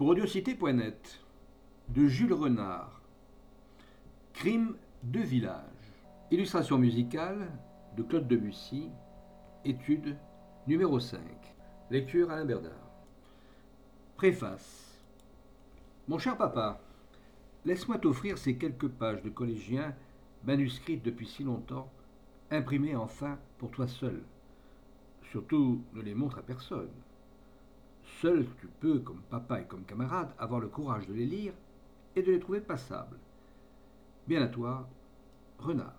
Audiocité.net de Jules Renard. Crime de village. Illustration musicale de Claude Debussy. Étude numéro 5. Lecture Alain Berdard. Préface. Mon cher papa, laisse-moi t'offrir ces quelques pages de collégien, manuscrites depuis si longtemps, imprimées enfin pour toi seul. Surtout, ne les montre à personne. Seul tu peux, comme papa et comme camarade, avoir le courage de les lire et de les trouver passables. Bien à toi, Renard.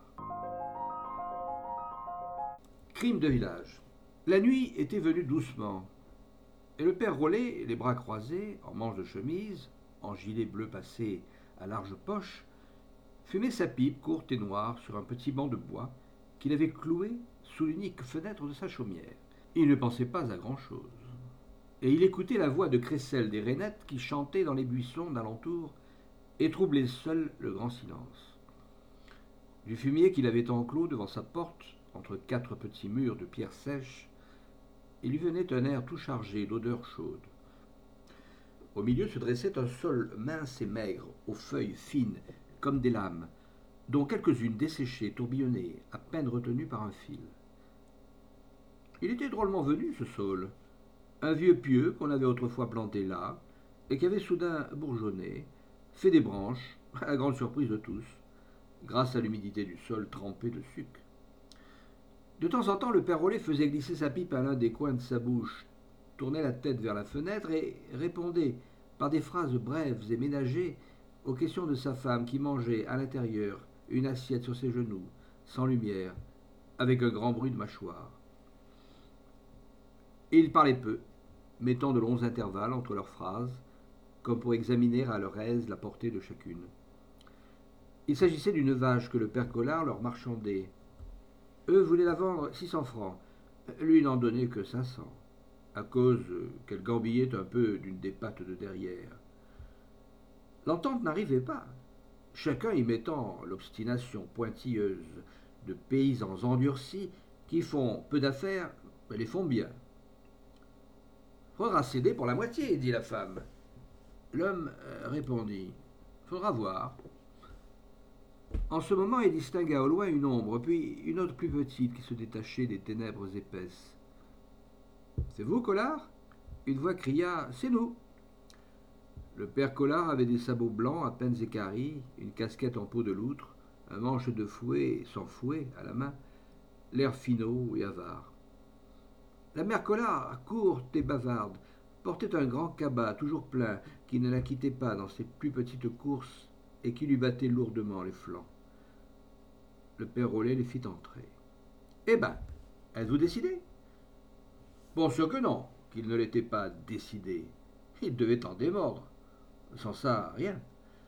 Crime de village. La nuit était venue doucement, et le père Rollet, les bras croisés, en manches de chemise, en gilet bleu passé à large poche, fumait sa pipe courte et noire sur un petit banc de bois qu'il avait cloué sous l'unique fenêtre de sa chaumière. Il ne pensait pas à grand-chose. Et il écoutait la voix de crécelle des rainettes qui chantaient dans les buissons d'alentour et troublaient seul le grand silence. Du fumier qu'il avait enclos devant sa porte, entre quatre petits murs de pierre sèche, il lui venait un air tout chargé d'odeurs chaudes. Au milieu se dressait un saule mince et maigre, aux feuilles fines comme des lames, dont quelques-unes desséchées, tourbillonnées, à peine retenues par un fil. Il était drôlement venu, ce saule. Un vieux pieu qu'on avait autrefois planté là, et qui avait soudain bourgeonné, fait des branches, à la grande surprise de tous, grâce à l'humidité du sol trempé de sucre. De temps en temps, le père Rollet faisait glisser sa pipe à l'un des coins de sa bouche, tournait la tête vers la fenêtre et répondait, par des phrases brèves et ménagées, aux questions de sa femme qui mangeait, à l'intérieur, une assiette sur ses genoux, sans lumière, avec un grand bruit de mâchoire. Et il parlait peu, mettant de longs intervalles entre leurs phrases, comme pour examiner à leur aise la portée de chacune. Il s'agissait d'une vache que le père Collard leur marchandait. Eux voulaient la vendre 600 francs. Lui n'en donnait que 500, à cause qu'elle gambillait un peu d'une des pattes de derrière. L'entente n'arrivait pas, chacun y mettant l'obstination pointilleuse de paysans endurcis qui font peu d'affaires, mais les font bien. Faudra céder pour la moitié, dit la femme. L'homme répondit. Faudra voir. En ce moment, il distingua au loin une ombre, puis une autre plus petite qui se détachait des ténèbres épaisses. C'est vous, Collard? Une voix cria. C'est nous. Le père Collard avait des sabots blancs à peine équarris, une casquette en peau de loutre, un manche de fouet sans fouet à la main, l'air finaud et avare. La mère Collard, courte et bavarde, portait un grand cabas toujours plein qui ne la quittait pas dans ses plus petites courses et qui lui battait lourdement les flancs. Le père Rollet les fit entrer. Eh ben, êtes-vous décidé? Bon, sûr que non, qu'il ne l'était pas décidé. Il devait en démordre. Sans ça, rien.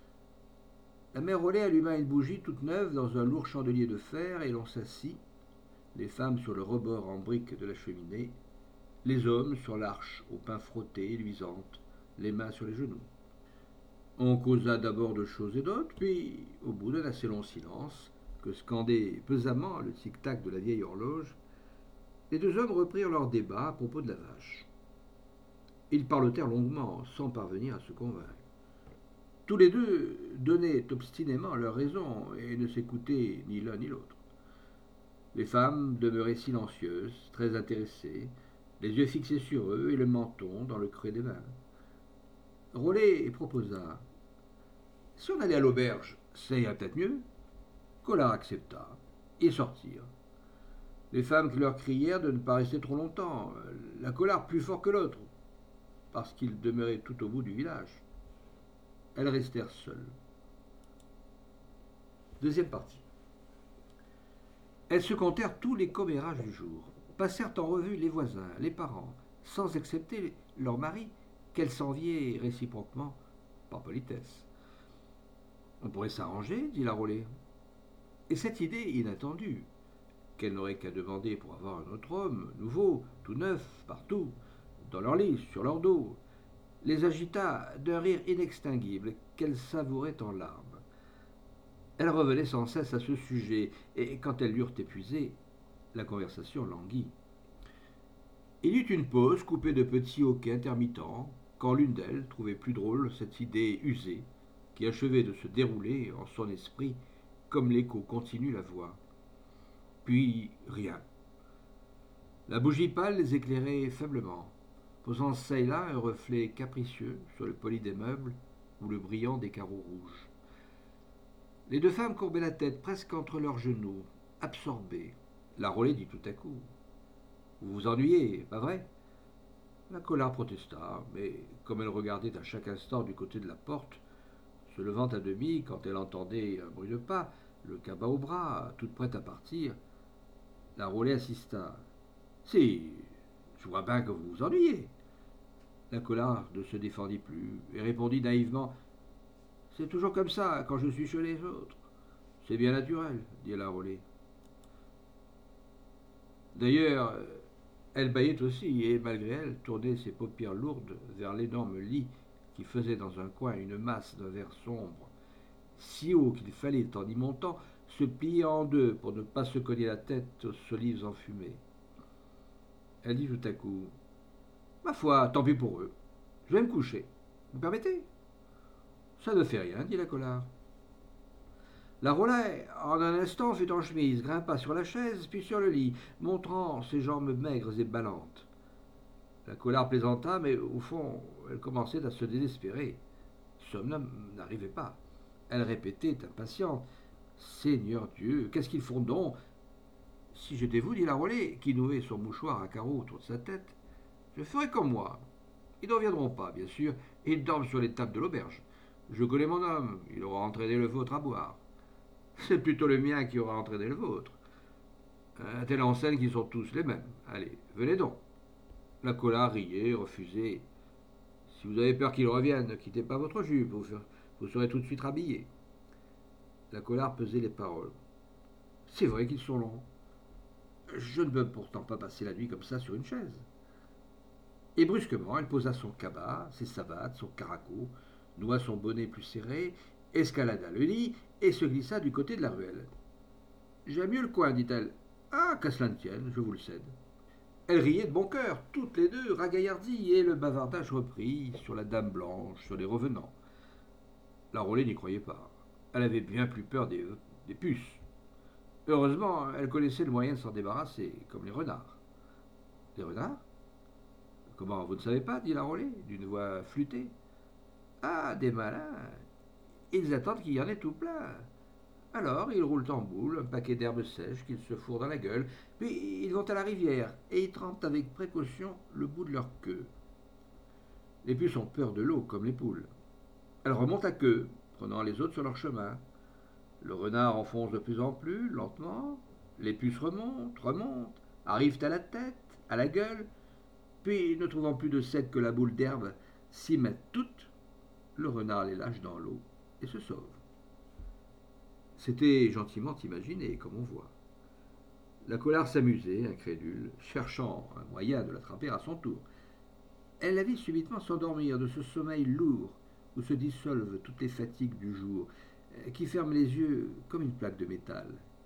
La mère Rollet alluma une bougie toute neuve dans un lourd chandelier de fer et l'on s'assit, les femmes sur le rebord en briques de la cheminée, les hommes sur l'arche aux pins frottés et luisantes, les mains sur les genoux. On causa d'abord de choses et d'autres, puis, au bout d'un assez long silence, que scandait pesamment le tic-tac de la vieille horloge, les deux hommes reprirent leur débat à propos de la vache. Ils parlotèrent longuement, sans parvenir à se convaincre. Tous les deux donnaient obstinément leur raison et ne s'écoutaient ni l'un ni l'autre. Les femmes demeuraient silencieuses, très intéressées, les yeux fixés sur eux et le menton dans le creux des mains. Rollet proposa. Si on allait à l'auberge, ça irait peut-être mieux. Collard accepta. Ils sortirent. Les femmes qui leur crièrent de ne pas rester trop longtemps, la Collard plus fort que l'autre, parce qu'ils demeuraient tout au bout du village. Elles restèrent seules. Deuxième partie. Elles se comptèrent tous les commérages du jour, passèrent en revue les voisins, les parents, sans excepter leurs maris, qu'elles s'enviaient réciproquement par politesse. On pourrait s'arranger, dit la Rollet. Et cette idée inattendue, qu'elle n'aurait qu'à demander pour avoir un autre homme, nouveau, tout neuf, partout, dans leur lit, sur leur dos, les agita d'un rire inextinguible qu'elles savouraient en larmes. Elles revenaient sans cesse à ce sujet, et quand elles l'eurent épuisé, la conversation languit. Il y eut une pause coupée de petits hoquets intermittents, quand l'une d'elles trouvait plus drôle cette idée usée qui achevait de se dérouler en son esprit comme l'écho continu la voix. Puis rien. La bougie pâle les éclairait faiblement, posant çà et là un reflet capricieux sur le poli des meubles ou le brillant des carreaux rouges. Les deux femmes courbaient la tête presque entre leurs genoux, absorbées. La Rollet dit tout à coup: Vous vous ennuyez, pas vrai? La Collard protesta, mais comme elle regardait à chaque instant du côté de la porte, se levant à demi quand elle entendait un bruit de pas, le cabas au bras, toute prête à partir, la Rollet insista. Si, je vois bien que vous vous ennuyez. La Collard ne se défendit plus et répondit naïvement: C'est toujours comme ça quand je suis chez les autres. C'est bien naturel, dit la Rollet. D'ailleurs, elle bâillait aussi et, malgré elle, tournait ses paupières lourdes vers l'énorme lit qui faisait dans un coin une masse d'un vert sombre, si haut qu'il fallait, en y montant, se plier en deux pour ne pas se cogner la tête aux solives enfumées. Elle dit tout à coup: Ma foi, tant pis pour eux. Je vais me coucher. Vous permettez? Ça ne fait rien, dit la Collard. La Rollet, en un instant, fut en chemise, grimpa sur la chaise, puis sur le lit, montrant ses jambes maigres et ballantes. La Collard plaisanta, mais au fond, elle commençait à se désespérer. Somme n'arrivait pas. Elle répétait, impatiente: Seigneur Dieu, qu'est-ce qu'ils font donc? Si j'étais vous, dit la Rollet, qui nouait son mouchoir à carreaux autour de sa tête, je ferais comme moi. Ils n'en viendront pas, bien sûr, et ils dorment sur les tables de l'auberge. Je connais mon homme, il aura entraîné le vôtre à boire. C'est plutôt le mien qui aura entraîné le vôtre. Un tel enseigne qu'ils sont tous les mêmes. Allez, venez donc. La Collard riait, refusait. Si vous avez peur qu'il revienne, ne quittez pas votre jupe, vous serez tout de suite rhabillé. La Collard pesait les paroles. C'est vrai qu'ils sont longs. Je ne peux pourtant pas passer la nuit comme ça sur une chaise. Et brusquement, elle posa son cabas, ses savates, son caraco, noua son bonnet plus serré, escalada le lit et se glissa du côté de la ruelle. J'aime mieux le coin, dit-elle. Ah, qu'à cela ne tienne, je vous le cède. Elles riaient de bon cœur, toutes les deux, ragaillardies, et le bavardage reprit sur la dame blanche, sur les revenants. La Rollet n'y croyait pas. Elle avait bien plus peur des puces. Heureusement, elle connaissait le moyen de s'en débarrasser, comme les renards. Les renards? Comment, vous ne savez pas, dit la Rollet, d'une voix flûtée. Ah, des malins. Ils attendent qu'il y en ait tout plein. Alors, ils roulent en boule un paquet d'herbes sèches qu'ils se fourrent dans la gueule, puis ils vont à la rivière et y trempent avec précaution le bout de leur queue. Les puces ont peur de l'eau, comme les poules. Elles remontent à queue, prenant les autres sur leur chemin. Le renard enfonce de plus en plus, lentement. Les puces remontent, arrivent à la tête, à la gueule, puis, ne trouvant plus de sec que la boule d'herbe, s'y mettent toutes. Le renard les lâche dans l'eau et se sauve. C'était gentiment imaginé, comme on voit. La Collard s'amusait, incrédule, cherchant un moyen de l'attraper à son tour. Elle la vit subitement s'endormir de ce sommeil lourd où se dissolvent toutes les fatigues du jour, qui ferme les yeux comme une plaque de métal.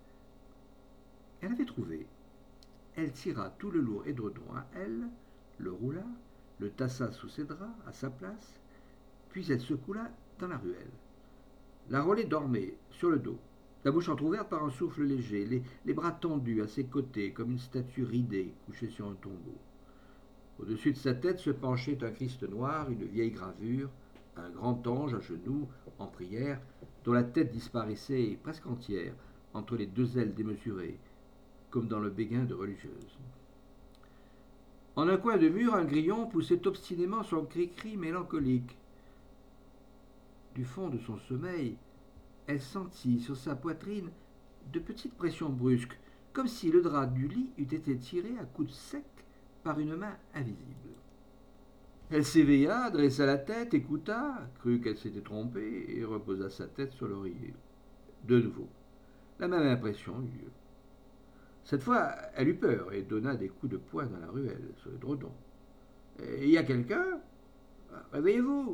Elle avait trouvé. Elle tira tout le lourd édredon à elle, le roula, le tassa sous ses draps, à sa place, puis elle se coula dans la ruelle. La Rollet dormait, sur le dos, la bouche entr'ouverte par un souffle léger, les bras tendus à ses côtés comme une statue ridée couchée sur un tombeau. Au-dessus de sa tête se penchait un Christ noir, une vieille gravure, un grand ange à genoux, en prière, dont la tête disparaissait presque entière entre les deux ailes démesurées, comme dans le béguin de religieuse. En un coin de mur, un grillon poussait obstinément son cri-cri mélancolique. Du fond de son sommeil, elle sentit sur sa poitrine de petites pressions brusques, comme si le drap du lit eût été tiré à coups de sec par une main invisible. Elle s'éveilla, dressa la tête, écouta, crut qu'elle s'était trompée et reposa sa tête sur l'oreiller. De nouveau, la même impression eut lieu. Cette fois, elle eut peur et donna des coups de poing dans la ruelle, sur le dredon. « Il y a quelqu'un? Réveillez-vous !»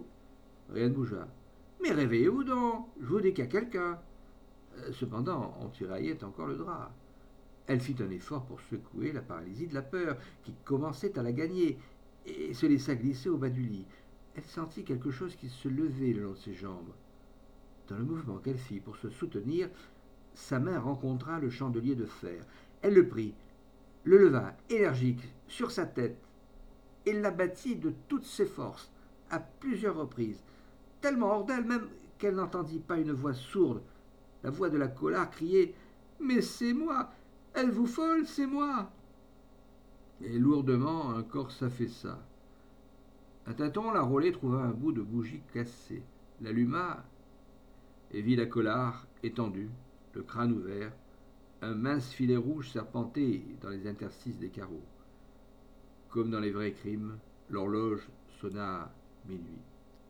Rien ne bougea. « Mais réveillez-vous donc, je vous dis qu'il y a quelqu'un. » Cependant, on tiraillait encore le drap. Elle fit un effort pour secouer la paralysie de la peur qui commençait à la gagner et se laissa glisser au bas du lit. Elle sentit quelque chose qui se levait le long de ses jambes. Dans le mouvement qu'elle fit pour se soutenir, sa main rencontra le chandelier de fer. Elle le prit, le leva, énergique, sur sa tête, et l'abattit de toutes ses forces, à plusieurs reprises, tellement hors d'elle même qu'elle n'entendit pas une voix sourde, la voix de la Collard crier « Mais c'est moi! Êtes-vous folle, c'est moi !» Et lourdement, un corps s'affaissa. Un tâton, la Rollet trouva un bout de bougie cassé, l'alluma et vit la Collard étendue, le crâne ouvert, un mince filet rouge serpenté dans les interstices des carreaux. Comme dans les vrais crimes, l'horloge sonna minuit.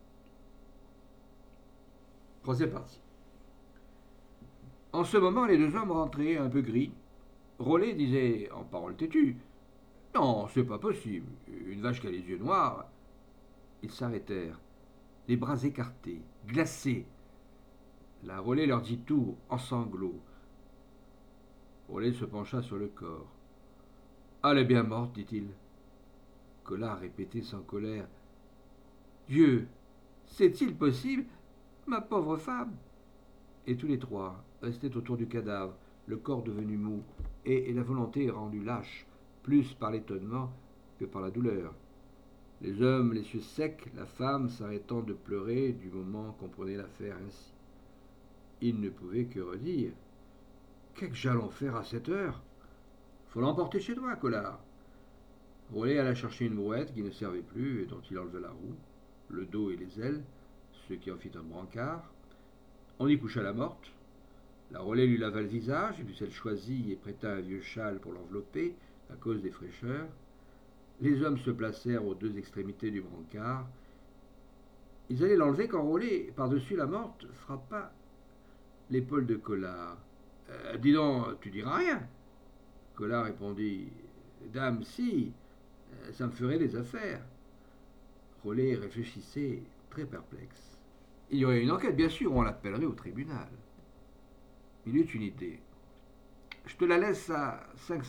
Troisième partie. En ce moment, les deux hommes rentraient un peu gris. Rollet disait, en parole têtue, « Non, c'est pas possible, une vache qui a les yeux noirs. » Ils s'arrêtèrent, les bras écartés, glacés. La Rollet leur dit tout, en sanglots. Rollet se pencha sur le corps. « Elle est bien morte, dit-il. » Collard répétait sans colère. « Dieu, c'est-il possible, ma pauvre femme ?» Et tous les trois restaient autour du cadavre, le corps devenu mou, et la volonté rendue lâche, plus par l'étonnement que par la douleur. Les hommes, les yeux secs, la femme s'arrêtant de pleurer du moment qu'on prenait l'affaire ainsi. Ils ne pouvaient que redire. « Qu'est-ce que j'allons faire à cette heure ? Faut l'emporter chez toi, Collard. » Rollet alla chercher une brouette qui ne servait plus et dont il enleva la roue, le dos et les ailes, ce qui en fit un brancard. On y coucha la morte. La Rollet lui lava le visage, et puis elle choisit et prêta un vieux châle pour l'envelopper, à cause des fraîcheurs. Les hommes se placèrent aux deux extrémités du brancard. Ils allaient l'enlever quand Rollet, par-dessus la morte, frappa l'épaule de Collard. « Dis donc, tu diras rien ?» Collard répondit « Dame, si, ça me ferait des affaires. » Rollet réfléchissait, très perplexe. Il y aurait une enquête, bien sûr, on l'appellerait au tribunal. Il eut une idée. « Je te la laisse à 550. »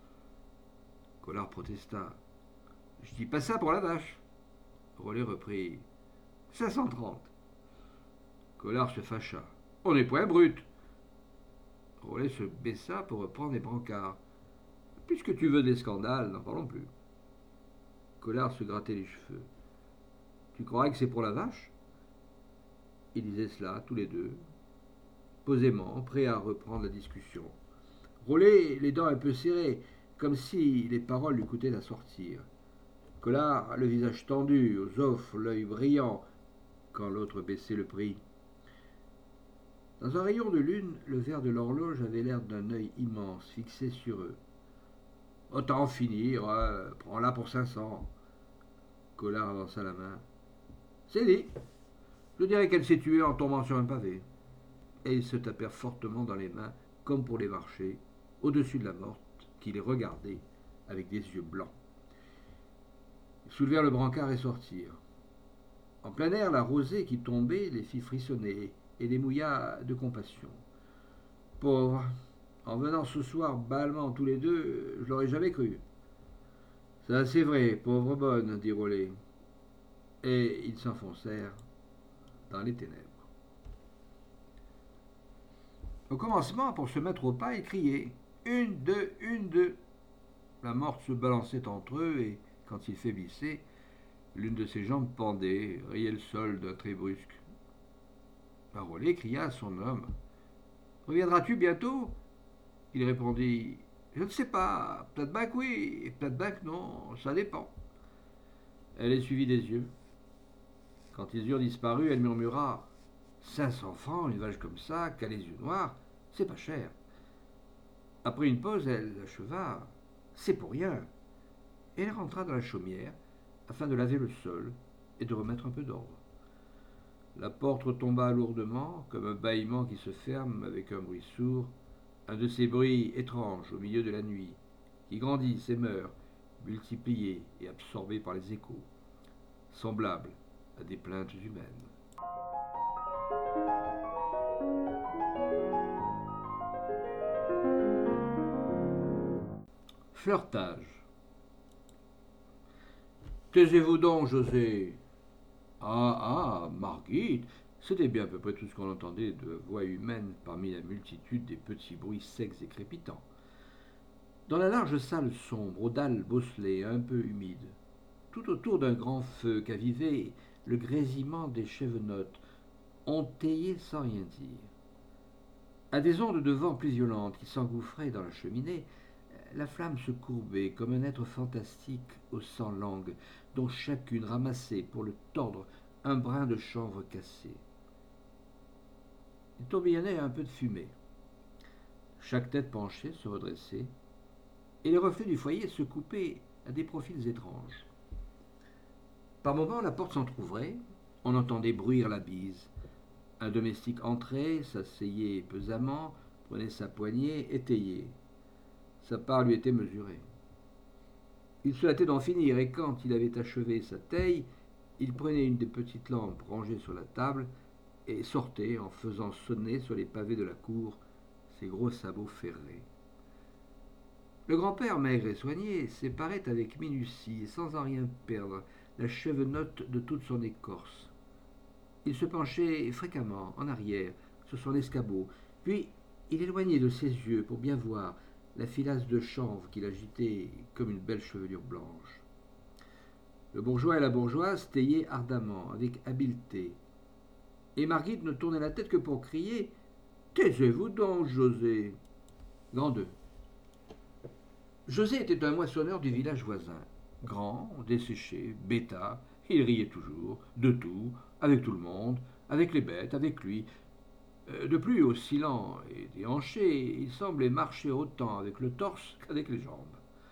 Collard protesta. « Je dis pas ça pour la vache. » Rollet reprit. « 530. » Collard se fâcha. « On n'est point brut. » Rollet se baissa pour reprendre les brancards. « Puisque tu veux des scandales, n'en parlons plus. » Collard se grattait les cheveux. « Tu croirais que c'est pour la vache ?» Ils disaient cela, tous les deux, posément, prêts à reprendre la discussion. Rollet, les dents un peu serrées, comme si les paroles lui coûtaient à sortir. Collard, le visage tendu, aux offres, l'œil brillant, quand l'autre baissait le prix. Dans un rayon de lune, le verre de l'horloge avait l'air d'un œil immense, fixé sur eux. « Autant en finir, prends-la pour 500. » Collard avança la main. « C'est dit. Je dirais qu'elle s'est tuée en tombant sur un pavé. » Et ils se tapèrent fortement dans les mains, comme pour les marcher, au-dessus de la morte, qui les regardait avec des yeux blancs. Ils soulevèrent le brancard et sortirent. En plein air, la rosée qui tombait les fit frissonner et les mouilla de compassion. Pauvres, en venant ce soir bâlement tous les deux, je l'aurais jamais cru. Ça, c'est vrai, pauvre bonne, dit Rollet. Et ils s'enfoncèrent dans les ténèbres. Au commencement, pour se mettre au pas, ils criaient « Une, deux, une, deux !» La morte se balançait entre eux et, quand il faiblissait, l'une de ses jambes pendait, rayait le sol d'un trait brusque. La Rollet cria à son homme « Reviendras-tu bientôt ?» Il répondit « Je ne sais pas, peut-être bien que oui, et peut-être bien que non, ça dépend. » Elle les suivit des yeux. Quand ils eurent disparu, elle murmura « 500 francs, une vache comme ça, qui a les yeux noirs, c'est pas cher. » Après une pause, elle acheva « C'est pour rien. » Et elle rentra dans la chaumière afin de laver le sol et de remettre un peu d'ordre. La porte retomba lourdement, comme un bâillement qui se ferme avec un bruit sourd, un de ces bruits étranges au milieu de la nuit, qui grandissent et meurent, multipliés et absorbés par les échos, semblables à des plaintes humaines. Flirtage. Taisez-vous donc, José. Ah, Margit, c'était bien à peu près tout ce qu'on entendait de voix humaine parmi la multitude des petits bruits secs et crépitants. Dans la large salle sombre, aux dalles bosselées, un peu humides, tout autour d'un grand feu qu'avivait le grésillement des chèvenottes, on taillait sans rien dire. À des ondes de vent plus violentes qui s'engouffraient dans la cheminée, la flamme se courbait comme un être fantastique aux 100 langues, dont chacune ramassait pour le tordre un brin de chanvre cassé. Il tourbillonnait un peu de fumée. Chaque tête penchée se redressait, et les reflets du foyer se coupaient à des profils étranges. Par moments, la porte s'entr'ouvrait, on entendait bruire la bise. Un domestique entrait, s'asseyait pesamment, prenait sa poignée, étayait. Sa part lui était mesurée. Il se hâtait d'en finir, et quand il avait achevé sa taille, il prenait une des petites lampes rangées sur la table et sortait en faisant sonner sur les pavés de la cour ses gros sabots ferrés. Le grand-père, maigre et soigné, séparait avec minutie et sans en rien perdre la chevenotte de toute son écorce. Il se penchait fréquemment en arrière sur son escabeau, puis il éloignait de ses yeux pour bien voir la filasse de chanvre qu'il agitait comme une belle chevelure blanche. Le bourgeois et la bourgeoise taillaient ardemment, avec habileté, et Marguerite ne tournait la tête que pour crier Taisez-vous donc, José. Grand 2. José était un moissonneur du village voisin. Grand, desséché, bêta, il riait toujours, de tout, avec tout le monde, avec les bêtes, avec lui. De plus, oscillant et déhanché, il semblait marcher autant avec le torse qu'avec les jambes.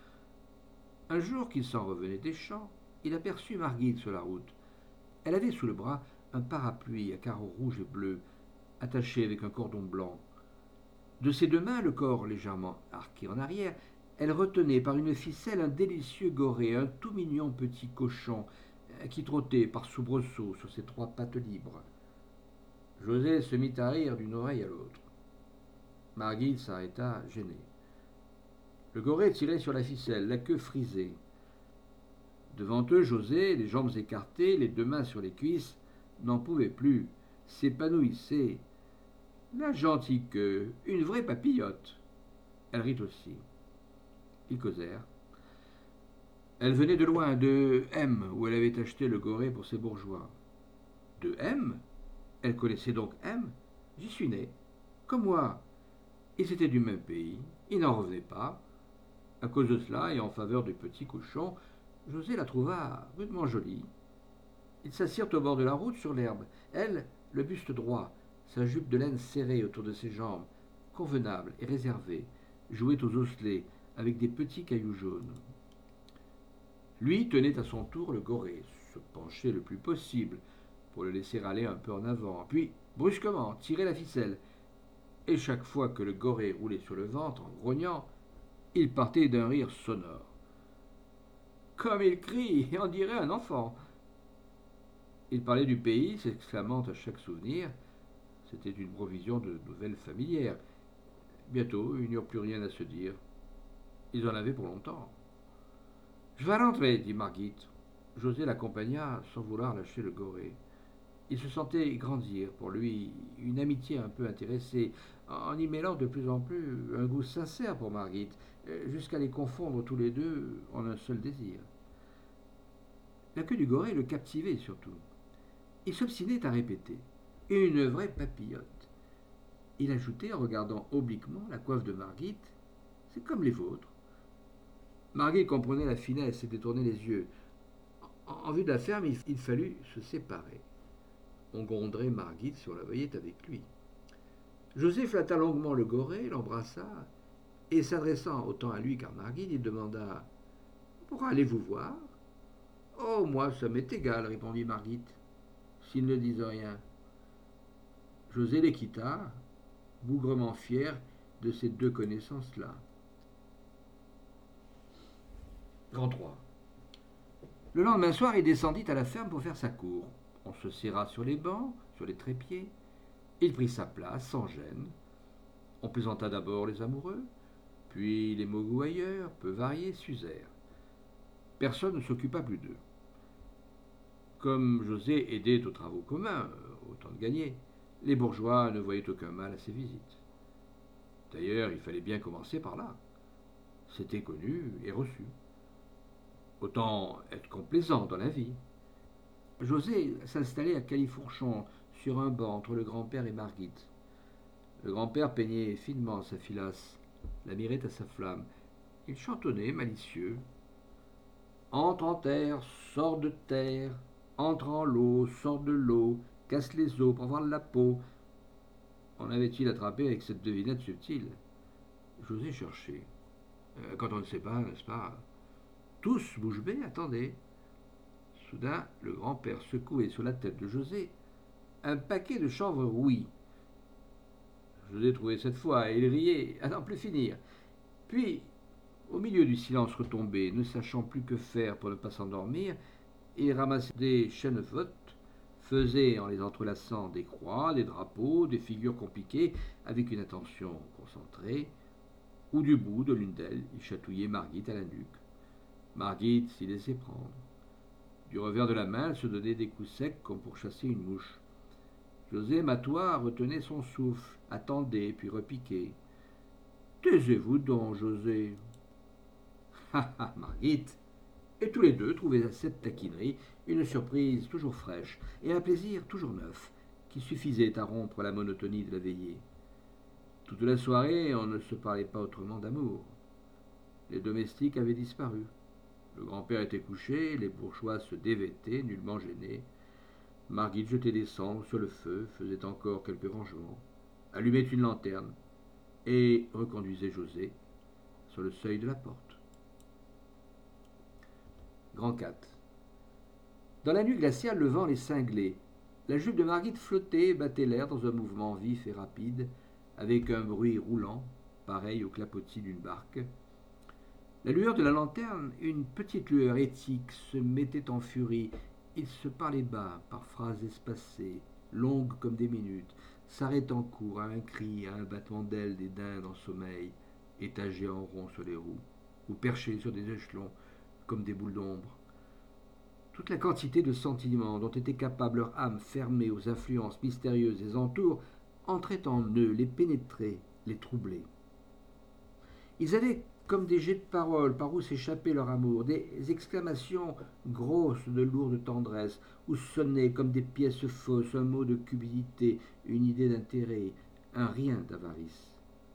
Un jour qu'il s'en revenait des champs, il aperçut Marguerite sur la route. Elle avait sous le bras un parapluie à carreaux rouges et bleus, attaché avec un cordon blanc. De ses deux mains, le corps légèrement arqué en arrière, elle retenait par une ficelle un délicieux goré, un tout mignon petit cochon qui trottait par soubresauts sur ses trois pattes libres. José se mit à rire d'une oreille à l'autre. Marguerite s'arrêta, gênée. Le goré tirait sur la ficelle, la queue frisée. Devant eux, José, les jambes écartées, les deux mains sur les cuisses, n'en pouvait plus, s'épanouissait. La gentille queue, une vraie papillote. Elle rit aussi. Ils causèrent. Elle venait de loin, de M, où elle avait acheté le goré pour ses bourgeois. De M? Elle connaissait donc M? J'y suis né. Comme moi. Ils étaient du même pays. Ils n'en revenaient pas. À cause de cela, et en faveur du petit cochon, José la trouva rudement jolie. Ils s'assirent au bord de la route sur l'herbe. Elle, le buste droit, sa jupe de laine serrée autour de ses jambes, convenable et réservée, jouait aux osselets avec des petits cailloux jaunes. Lui tenait à son tour le goré, se penchait le plus possible pour le laisser aller un peu en avant, puis, brusquement, tirait la ficelle. Et chaque fois que le goré roulait sur le ventre en grognant, il partait d'un rire sonore. Comme il crie, on dirait un enfant. Il parlait du pays, s'exclamant à chaque souvenir. C'était une provision de nouvelles familières. Bientôt, ils n'eurent plus rien à se dire. Ils en avaient pour longtemps. Je vais rentrer, dit Marguerite. José l'accompagna sans vouloir lâcher le goré. Il se sentait grandir pour lui, une amitié un peu intéressée, en y mêlant de plus en plus un goût sincère pour Marguerite, jusqu'à les confondre tous les deux en un seul désir. La queue du goré le captivait surtout. Il s'obstinait à répéter une vraie papillote. Il ajoutait en regardant obliquement la coiffe de Marguerite c'est comme les vôtres. Marguerite comprenait la finesse et détournait les yeux. En vue de la ferme, il fallut se séparer. On gronderait Marguerite si on la voyait avec lui. José flatta longuement le goré, l'embrassa, et s'adressant autant à lui qu'à Marguerite, il demanda Pourquoi allez-vous voir? Oh, moi, ça m'est égal, répondit Marguerite, s'ils ne disent rien. José les quitta, bougrement fier de ces deux connaissances-là. Grand 3. Le lendemain soir, il descendit à la ferme pour faire sa cour. On se serra sur les bancs, sur les trépieds. Il prit sa place, sans gêne. On plaisanta d'abord les amoureux, puis les mots ailleurs, peu variés, s'usèrent. Personne ne s'occupa plus d'eux. Comme José aidait aux travaux communs, autant de gagner, les bourgeois ne voyaient aucun mal à ses visites. D'ailleurs, il fallait bien commencer par là. C'était connu et reçu. Autant être complaisant dans la vie. José s'installait à Califourchon, sur un banc entre le grand-père et Marguite. Le grand-père peignait finement sa filasse, la mirait à sa flamme. Il chantonnait, malicieux. Entre en terre, sort de terre, entre en l'eau, sort de l'eau, casse les os pour voir la peau. En avait-il attrapé avec cette devinette subtile? José cherchait. Quand on ne sait pas, n'est-ce pas? Tous bouche bée attendaient. Soudain, le grand-père secouait sur la tête de José un paquet de chanvre rouillé. José trouvait cette fois et il riait à n'en plus finir. Puis, au milieu du silence retombé, ne sachant plus que faire pour ne pas s'endormir, il ramassait des chènevottes, faisait en les entrelaçant des croix, des drapeaux, des figures compliquées avec une attention concentrée, ou du bout de l'une d'elles, il chatouillait Marguite à la nuque. Marguite s'y laissait prendre. Du revers de la main, elle se donnait des coups secs comme pour chasser une mouche. José Matois retenait son souffle, attendait, puis repiquait. Taisez-vous donc, José. Ha ha, Marguite. Et tous les deux trouvaient à cette taquinerie une surprise toujours fraîche et un plaisir toujours neuf, qui suffisait à rompre la monotonie de la veillée. Toute la soirée, on ne se parlait pas autrement d'amour. Les domestiques avaient disparu. Le grand-père était couché, les bourgeois se dévêtaient, nullement gênés. Marguite jetait des cendres sur le feu, faisait encore quelques rangements, allumait une lanterne et reconduisait José sur le seuil de la porte. Grand 4. Dans la nuit glaciale, le vent les cinglait. La jupe de Marguite flottait et battait l'air dans un mouvement vif et rapide, avec un bruit roulant, pareil au clapotis d'une barque. La lueur de la lanterne, une petite lueur éthique, se mettait en furie. Ils se parlaient bas, par phrases espacées, longues comme des minutes, s'arrêtant court à un cri, à un battement d'ailes des dindes en sommeil, étagés en rond sur les roues, ou perchés sur des échelons, comme des boules d'ombre. Toute la quantité de sentiments dont était capable leur âme fermée aux influences mystérieuses des entours entrait en eux, les pénétrait, les troublait. Ils avaient comme des jets de paroles par où s'échappait leur amour, des exclamations grosses de lourde tendresse, où sonnaient comme des pièces fausses un mot de cupidité, une idée d'intérêt, un rien d'avarice.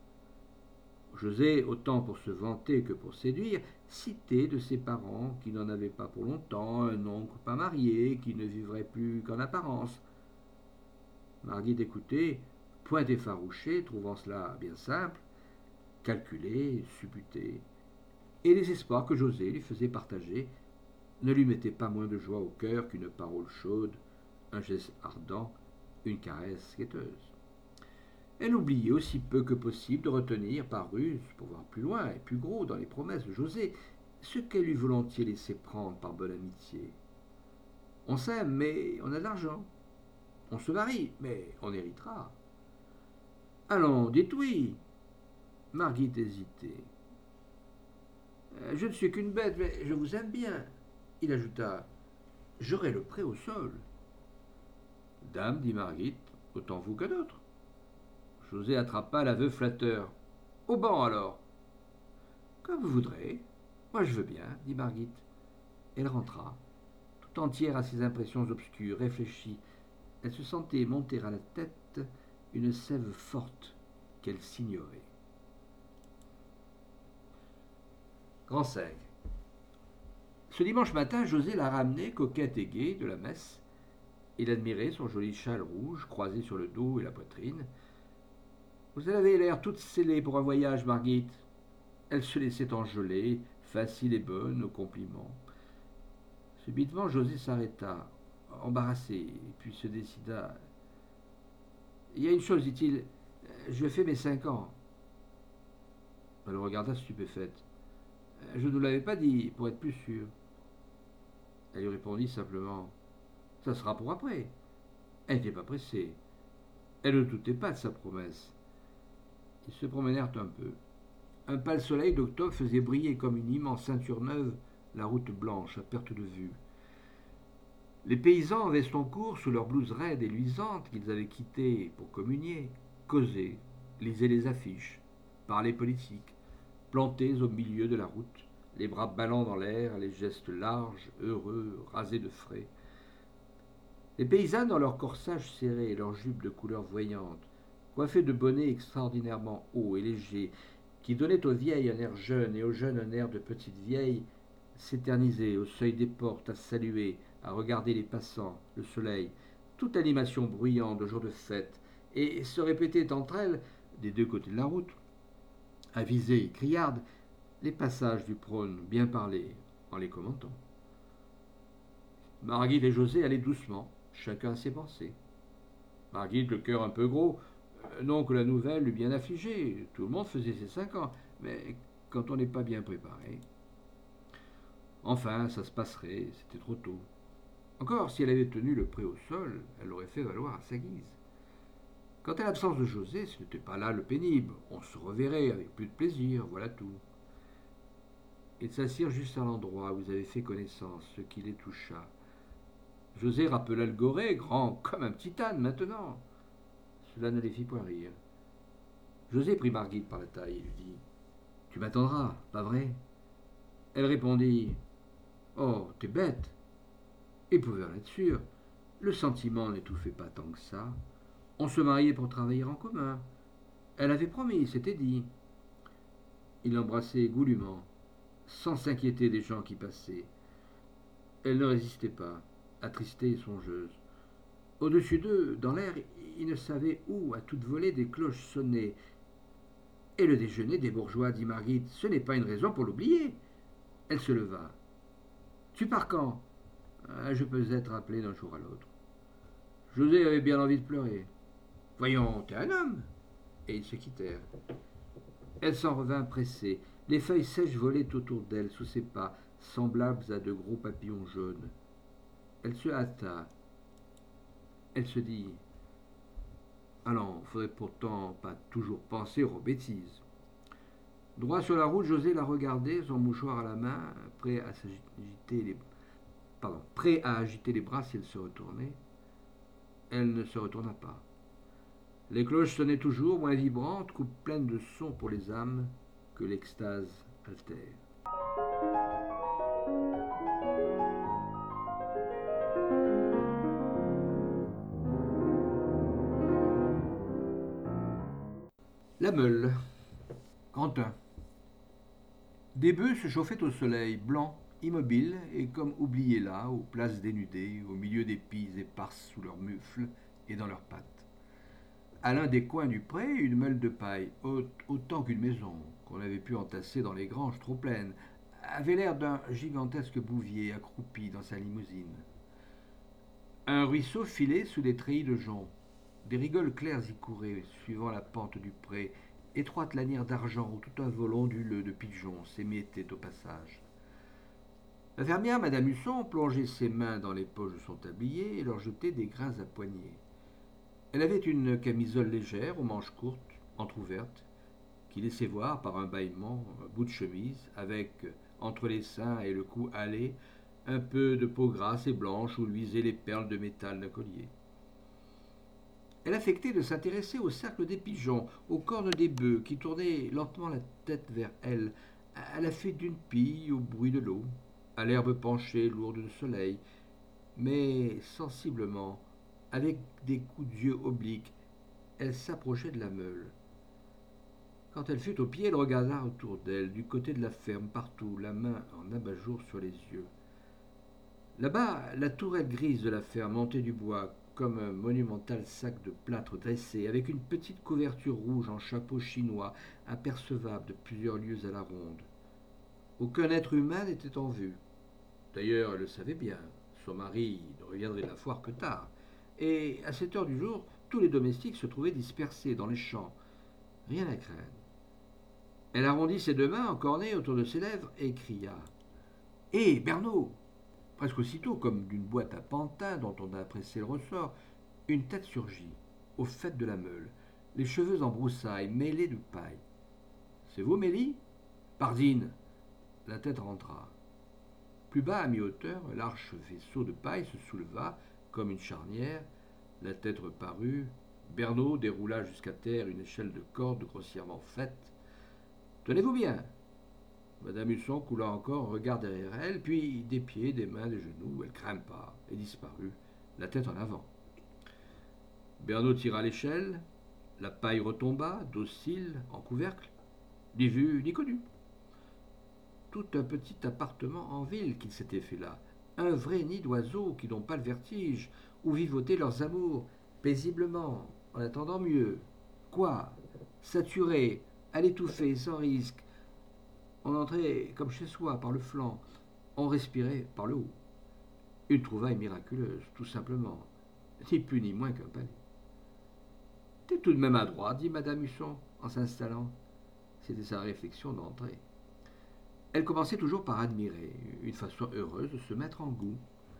José, autant pour se vanter que pour séduire, citait de ses parents qui n'en avaient pas pour longtemps, un oncle pas marié, qui ne vivrait plus qu'en apparence. Marguerite écoutait, point effarouchée, trouvant cela bien simple, calculé, supputé, et les espoirs que José lui faisait partager ne lui mettaient pas moins de joie au cœur qu'une parole chaude, un geste ardent, une caresse guetteuse. Elle oubliait aussi peu que possible de retenir par ruse, pour voir plus loin et plus gros dans les promesses de José, ce qu'elle eût volontiers laissé prendre par bonne amitié. On s'aime, mais on a de l'argent. On se marie, mais on héritera. Allons, dites oui. Marguerite hésitait. Je ne suis qu'une bête, mais je vous aime bien. Il ajouta. J'aurai le prêt au sol. Dame, dit Marguerite, autant vous que d'autres. José attrapa l'aveu flatteur. Au banc alors. Comme vous voudrez. Moi je veux bien, dit Marguerite. Elle rentra, tout entière à ses impressions obscures, réfléchie. Elle se sentait monter à la tête une sève forte qu'elle s'ignorait. Grand 5. Ce dimanche matin, José la ramenait, coquette et gaie, de la messe. Il admirait son joli châle rouge, croisé sur le dos et la poitrine. Vous avez l'air toute scellée pour un voyage, Marguerite. Elle se laissait engeler, facile et bonne aux compliments. Subitement, José s'arrêta, embarrassé, et puis se décida. Il y a une chose, dit-il, je fais mes 5 ans. Elle le regarda stupéfaite. Je ne vous l'avais pas dit, pour être plus sûr. Elle lui répondit simplement. Ça sera pour après. Elle n'était pas pressée. Elle ne doutait pas de sa promesse. Ils se promenèrent un peu. Un pâle soleil d'octobre faisait briller comme une immense ceinture neuve la route blanche à perte de vue. Les paysans en veston-court, sous leurs blouses raides et luisantes qu'ils avaient quittées pour communier, causaient, lisaient les affiches, parlaient politique, plantés au milieu de la route, les bras ballants dans l'air, les gestes larges, heureux, rasés de frais. Les paysannes, dans leurs corsages serrés et leurs jupes de couleur voyante, coiffées de bonnets extraordinairement hauts et légers, qui donnaient aux vieilles un air jeune et aux jeunes un air de petites vieilles, s'éternisaient au seuil des portes à saluer, à regarder les passants, le soleil, toute animation bruyante de jour de fête, et se répétaient entre elles, des deux côtés de la route, avisées et criardes, les passages du prône bien parlés en les commentant. Marguerite et José allaient doucement, chacun à ses pensées. Marguerite, le cœur un peu gros, non que la nouvelle l'eût bien affligée, tout le monde faisait ses 5 ans, mais quand on n'est pas bien préparé. Enfin, ça se passerait, c'était trop tôt. Encore, si elle avait tenu le pré au sol, elle l'aurait fait valoir à sa guise. Quant à l'absence de José, ce n'était pas là le pénible. On se reverrait avec plus de plaisir, voilà tout. Ils s'assirent juste à l'endroit où ils avaient fait connaissance, ce qui les toucha. José rappela le Goré, grand comme un petit âne maintenant. Cela ne les fit point rire. José prit Marguerite par la taille et lui dit « Tu m'attendras, pas vrai ?» Elle répondit « Oh, t'es bête !» Ils pouvaient en être sûrs. Le sentiment n'étouffait pas tant que ça. On se mariait pour travailler en commun. Elle avait promis, c'était dit. Il l'embrassait goulûment, sans s'inquiéter des gens qui passaient. Elle ne résistait pas, attristée et songeuse. Au-dessus d'eux, dans l'air, ils ne savaient où, à toute volée, des cloches sonnaient. Et le déjeuner des bourgeois, dit Marguerite, ce n'est pas une raison pour l'oublier. Elle se leva. Tu pars quand? Je peux être appelé d'un jour à l'autre. José avait bien envie de pleurer. Voyons, t'es un homme. Et ils se quittèrent. Elle s'en revint pressée. Les feuilles sèches volaient autour d'elle, sous ses pas, semblables à de gros papillons jaunes. Elle se hâta. Elle se dit allons, faudrait pourtant pas toujours penser aux bêtises. Droit sur la route, José la regardait, son mouchoir à la main, prêt à agiter les bras si elle se retournait. Elle ne se retourna pas. Les cloches sonnaient toujours, moins vibrantes, coupes pleines de sons pour les âmes que l'extase altère. La Meule. Quentin. Des bœufs se chauffaient au soleil, blancs, immobiles et comme oubliés là, aux places dénudées, au milieu des pies éparses sous leurs mufles et dans leurs pattes. À l'un des coins du pré, une meule de paille, haute autant qu'une maison, qu'on avait pu entasser dans les granges trop pleines, avait l'air d'un gigantesque bouvier accroupi dans sa limousine. Un ruisseau filait sous des treillis de joncs. Des rigoles claires y couraient, suivant la pente du pré, étroite lanière d'argent où tout un vol onduleux de pigeons s'émiettait au passage. La fermière, Madame Husson, plongeait ses mains dans les poches de son tablier et leur jetait des grains à poignée. Elle avait une camisole légère, aux manches courtes, entr'ouvertes, qui laissait voir, par un bâillement, un bout de chemise, avec, entre les seins et le cou hâlé, un peu de peau grasse et blanche où luisaient les perles de métal d'un collier. Elle affectait de s'intéresser au cercle des pigeons, aux cornes des bœufs qui tournaient lentement la tête vers elle, à la fée d'une pie, au bruit de l'eau, à l'herbe penchée, lourde de soleil, mais sensiblement, avec des coups d'yeux obliques, elle s'approchait de la meule. Quand elle fut au pied, elle regarda autour d'elle, du côté de la ferme, partout, la main en abat-jour sur les yeux. Là-bas, la tourelle grise de la ferme montait du bois, comme un monumental sac de plâtre dressé, avec une petite couverture rouge en chapeau chinois, apercevable de plusieurs lieues à la ronde. Aucun être humain n'était en vue. D'ailleurs, elle le savait bien, son mari ne reviendrait de la foire que tard, et à cette heure du jour, tous les domestiques se trouvaient dispersés dans les champs. Rien à craindre. Elle arrondit ses deux mains encornées autour de ses lèvres et cria « Hé, Bernot !» Presque aussitôt, comme d'une boîte à pantin dont on a pressé le ressort, une tête surgit, au faîte de la meule, les cheveux en broussailles, mêlés de paille. « C'est vous, Mélie ?»« Pardine !» La tête rentra. Plus bas, à mi-hauteur, l'arche vaisseau de paille se souleva comme une charnière, la tête reparut. Bernaud déroula jusqu'à terre une échelle de corde grossièrement faite. Tenez-vous bien. Madame Husson coula encore un regard derrière elle, puis des pieds, des mains, des genoux. Elle grimpa et disparut, la tête en avant. Bernaud tira l'échelle, la paille retomba, docile, en couvercle, ni vu ni connu. Tout un petit appartement en ville qu'il s'était fait là, un vrai nid d'oiseaux qui n'ont pas le vertige, où vivotaient leurs amours, paisiblement, en attendant mieux. Quoi? Saturé, à l'étouffer, sans risque. On entrait comme chez soi, par le flanc. On respirait par le haut. Une trouvaille miraculeuse, tout simplement. Ni plus ni moins qu'un palais. T'es tout de même adroit, dit Madame Husson, en s'installant. C'était sa réflexion d'entrée. Elle commençait toujours par admirer, une façon heureuse de se mettre en goût.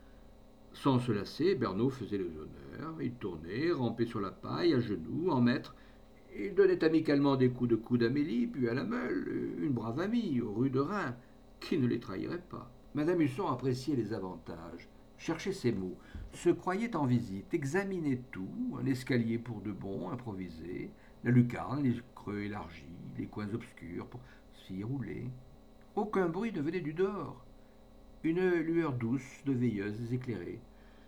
Sans se lasser, Bernaud faisait les honneurs. Il tournait, rampait sur la paille, à genoux, en maître. Il donnait amicalement des coups de coude à Mélie, puis à la meule, une brave amie, aux rues de Reims, qui ne les trahirait pas. Madame Husson appréciait les avantages, cherchait ses mots, se croyait en visite, examinait tout, un escalier pour de bon, improvisé, la lucarne, les creux élargis, les coins obscurs pour s'y rouler. Aucun bruit ne venait du dehors. Une lueur douce de veilleuses éclairées.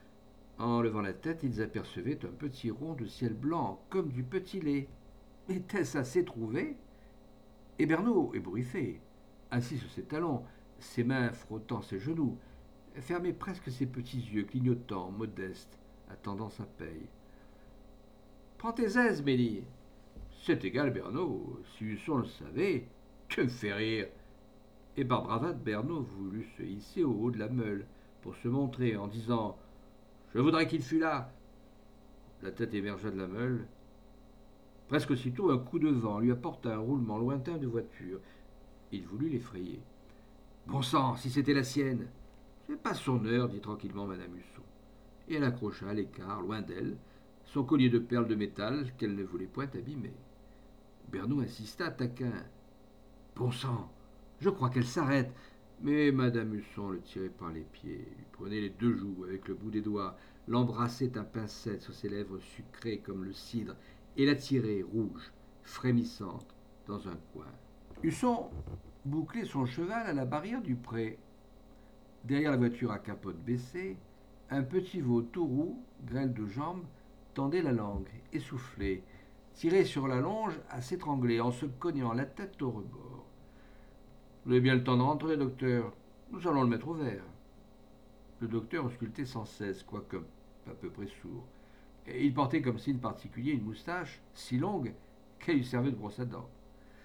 En levant la tête, ils apercevaient un petit rond de ciel blanc, comme du petit lait. Était-ce assez trouvé? Et Bernaud, ébouriffé, assis sur ses talons, ses mains frottant ses genoux, fermait presque ses petits yeux clignotants, modestes, attendant sa paye. Prends tes aises, Mélie. C'est égal, Bernaud, si Husson le savait, tu me fais rire. Et par bravade, Bernaud voulut se hisser au haut de la meule pour se montrer en disant « Je voudrais qu'il fût là !» La tête émergea de la meule. Presque aussitôt, un coup de vent lui apporta un roulement lointain de voiture. Il voulut l'effrayer. « Bon sang, si c'était la sienne !»« C'est pas son heure, dit tranquillement Madame Husson. Et elle accrocha à l'écart, loin d'elle, son collier de perles de métal qu'elle ne voulait point abîmer. Bernaud insista, taquin. « Bon sang, je crois qu'elle s'arrête. » Mais Madame Husson le tirait par les pieds, lui prenait les deux joues avec le bout des doigts, l'embrassait à pincette sur ses lèvres sucrées comme le cidre, et la tirait, rouge, frémissante, dans un coin. Husson bouclait son cheval à la barrière du pré. Derrière la voiture à capote baissée, un petit veau tout roux, grêle de jambes, tendait la langue, essoufflé, tirait sur la longe à s'étrangler en se cognant la tête au rebord. Vous avez bien le temps de rentrer, docteur. Nous allons le mettre au vert. Le docteur auscultait sans cesse, quoique à peu près sourd. Et il portait comme signe particulier une moustache si longue qu'elle lui servait de brosse à dents.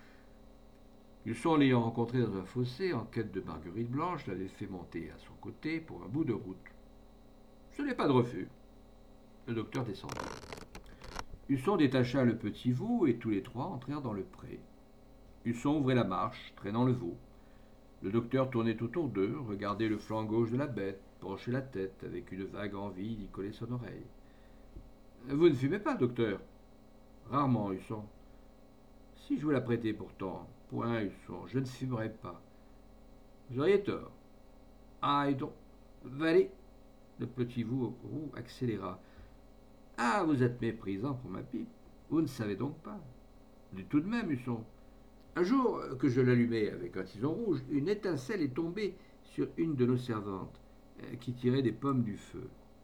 Husson, l'ayant rencontré dans un fossé en quête de marguerite blanche, l'avait fait monter à son côté pour un bout de route. Ce n'est pas de refus. Le docteur descendit. Husson détacha le petit veau et tous les trois entrèrent dans le pré. Husson ouvrait la marche, traînant le veau. Le docteur tournait autour d'eux, regardait le flanc gauche de la bête, penchait la tête avec une vague envie d'y coller son oreille. « Vous ne fumez pas, docteur ?»« Rarement, Husson. »« Si je vous la prêtais pourtant. Point, Husson, je ne fumerai pas. »« Vous auriez tort. »« Ah, et donc, valez !» Le petit veau roux accéléra. « Ah, vous êtes méprisant pour ma pipe. Vous ne savez donc pas. »« Du tout de même, Husson. » Un jour que je l'allumais avec un tison rouge, une étincelle est tombée sur une de nos servantes, qui tirait des pommes du feu.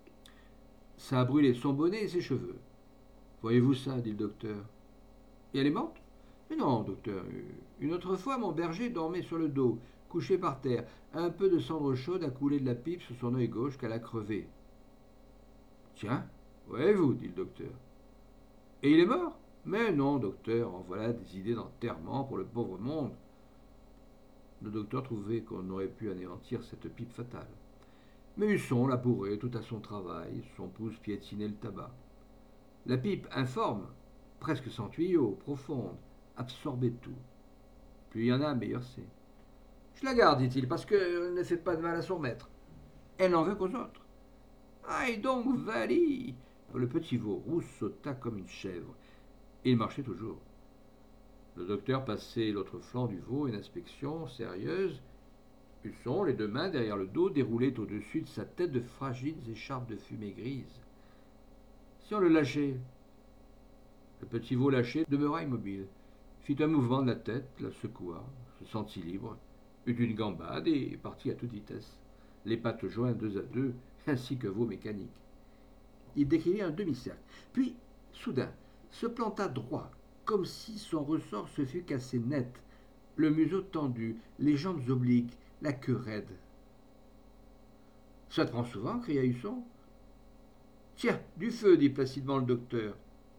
Ça a brûlé son bonnet et ses cheveux. Voyez-vous ça, dit le docteur. Et elle est morte? Mais non, docteur. Une autre fois, mon berger dormait sur le dos, couché par terre. Un peu de cendre chaude a coulé de la pipe sur son œil gauche qu'elle a crevé. Tiens, voyez-vous, dit le docteur. Et il est mort? Mais non, docteur, en voilà des idées d'enterrement pour le pauvre monde. Le docteur trouvait qu'on aurait pu anéantir cette pipe fatale. Mais Husson labourait tout à son travail, son pouce piétinait le tabac. La pipe informe, presque sans tuyau, profonde, absorbait tout. Plus il y en a, meilleur c'est. Je la garde, dit-il, parce qu'elle ne fait pas de mal à son maître. Elle n'en veut qu'aux autres. Aïe donc, Vali! Le petit veau roux sauta comme une chèvre. Il marchait toujours. Le docteur passait l'autre flanc du veau, une inspection sérieuse. Husson, les deux mains derrière le dos, déroulait au-dessus de sa tête de fragiles écharpes de fumée grise. Si on le lâchait? Le petit veau lâché demeura immobile, fit un mouvement de la tête, la secoua, se sentit libre, eut une gambade et partit à toute vitesse, les pattes jointes deux à deux, ainsi que veau mécanique. Il décrivit un demi-cercle, puis, soudain, se planta droit, comme si son ressort se fût cassé net, le museau tendu, les jambes obliques, la queue raide. Ça te prend souvent, cria Husson. Tiens, du feu, dit placidement le docteur.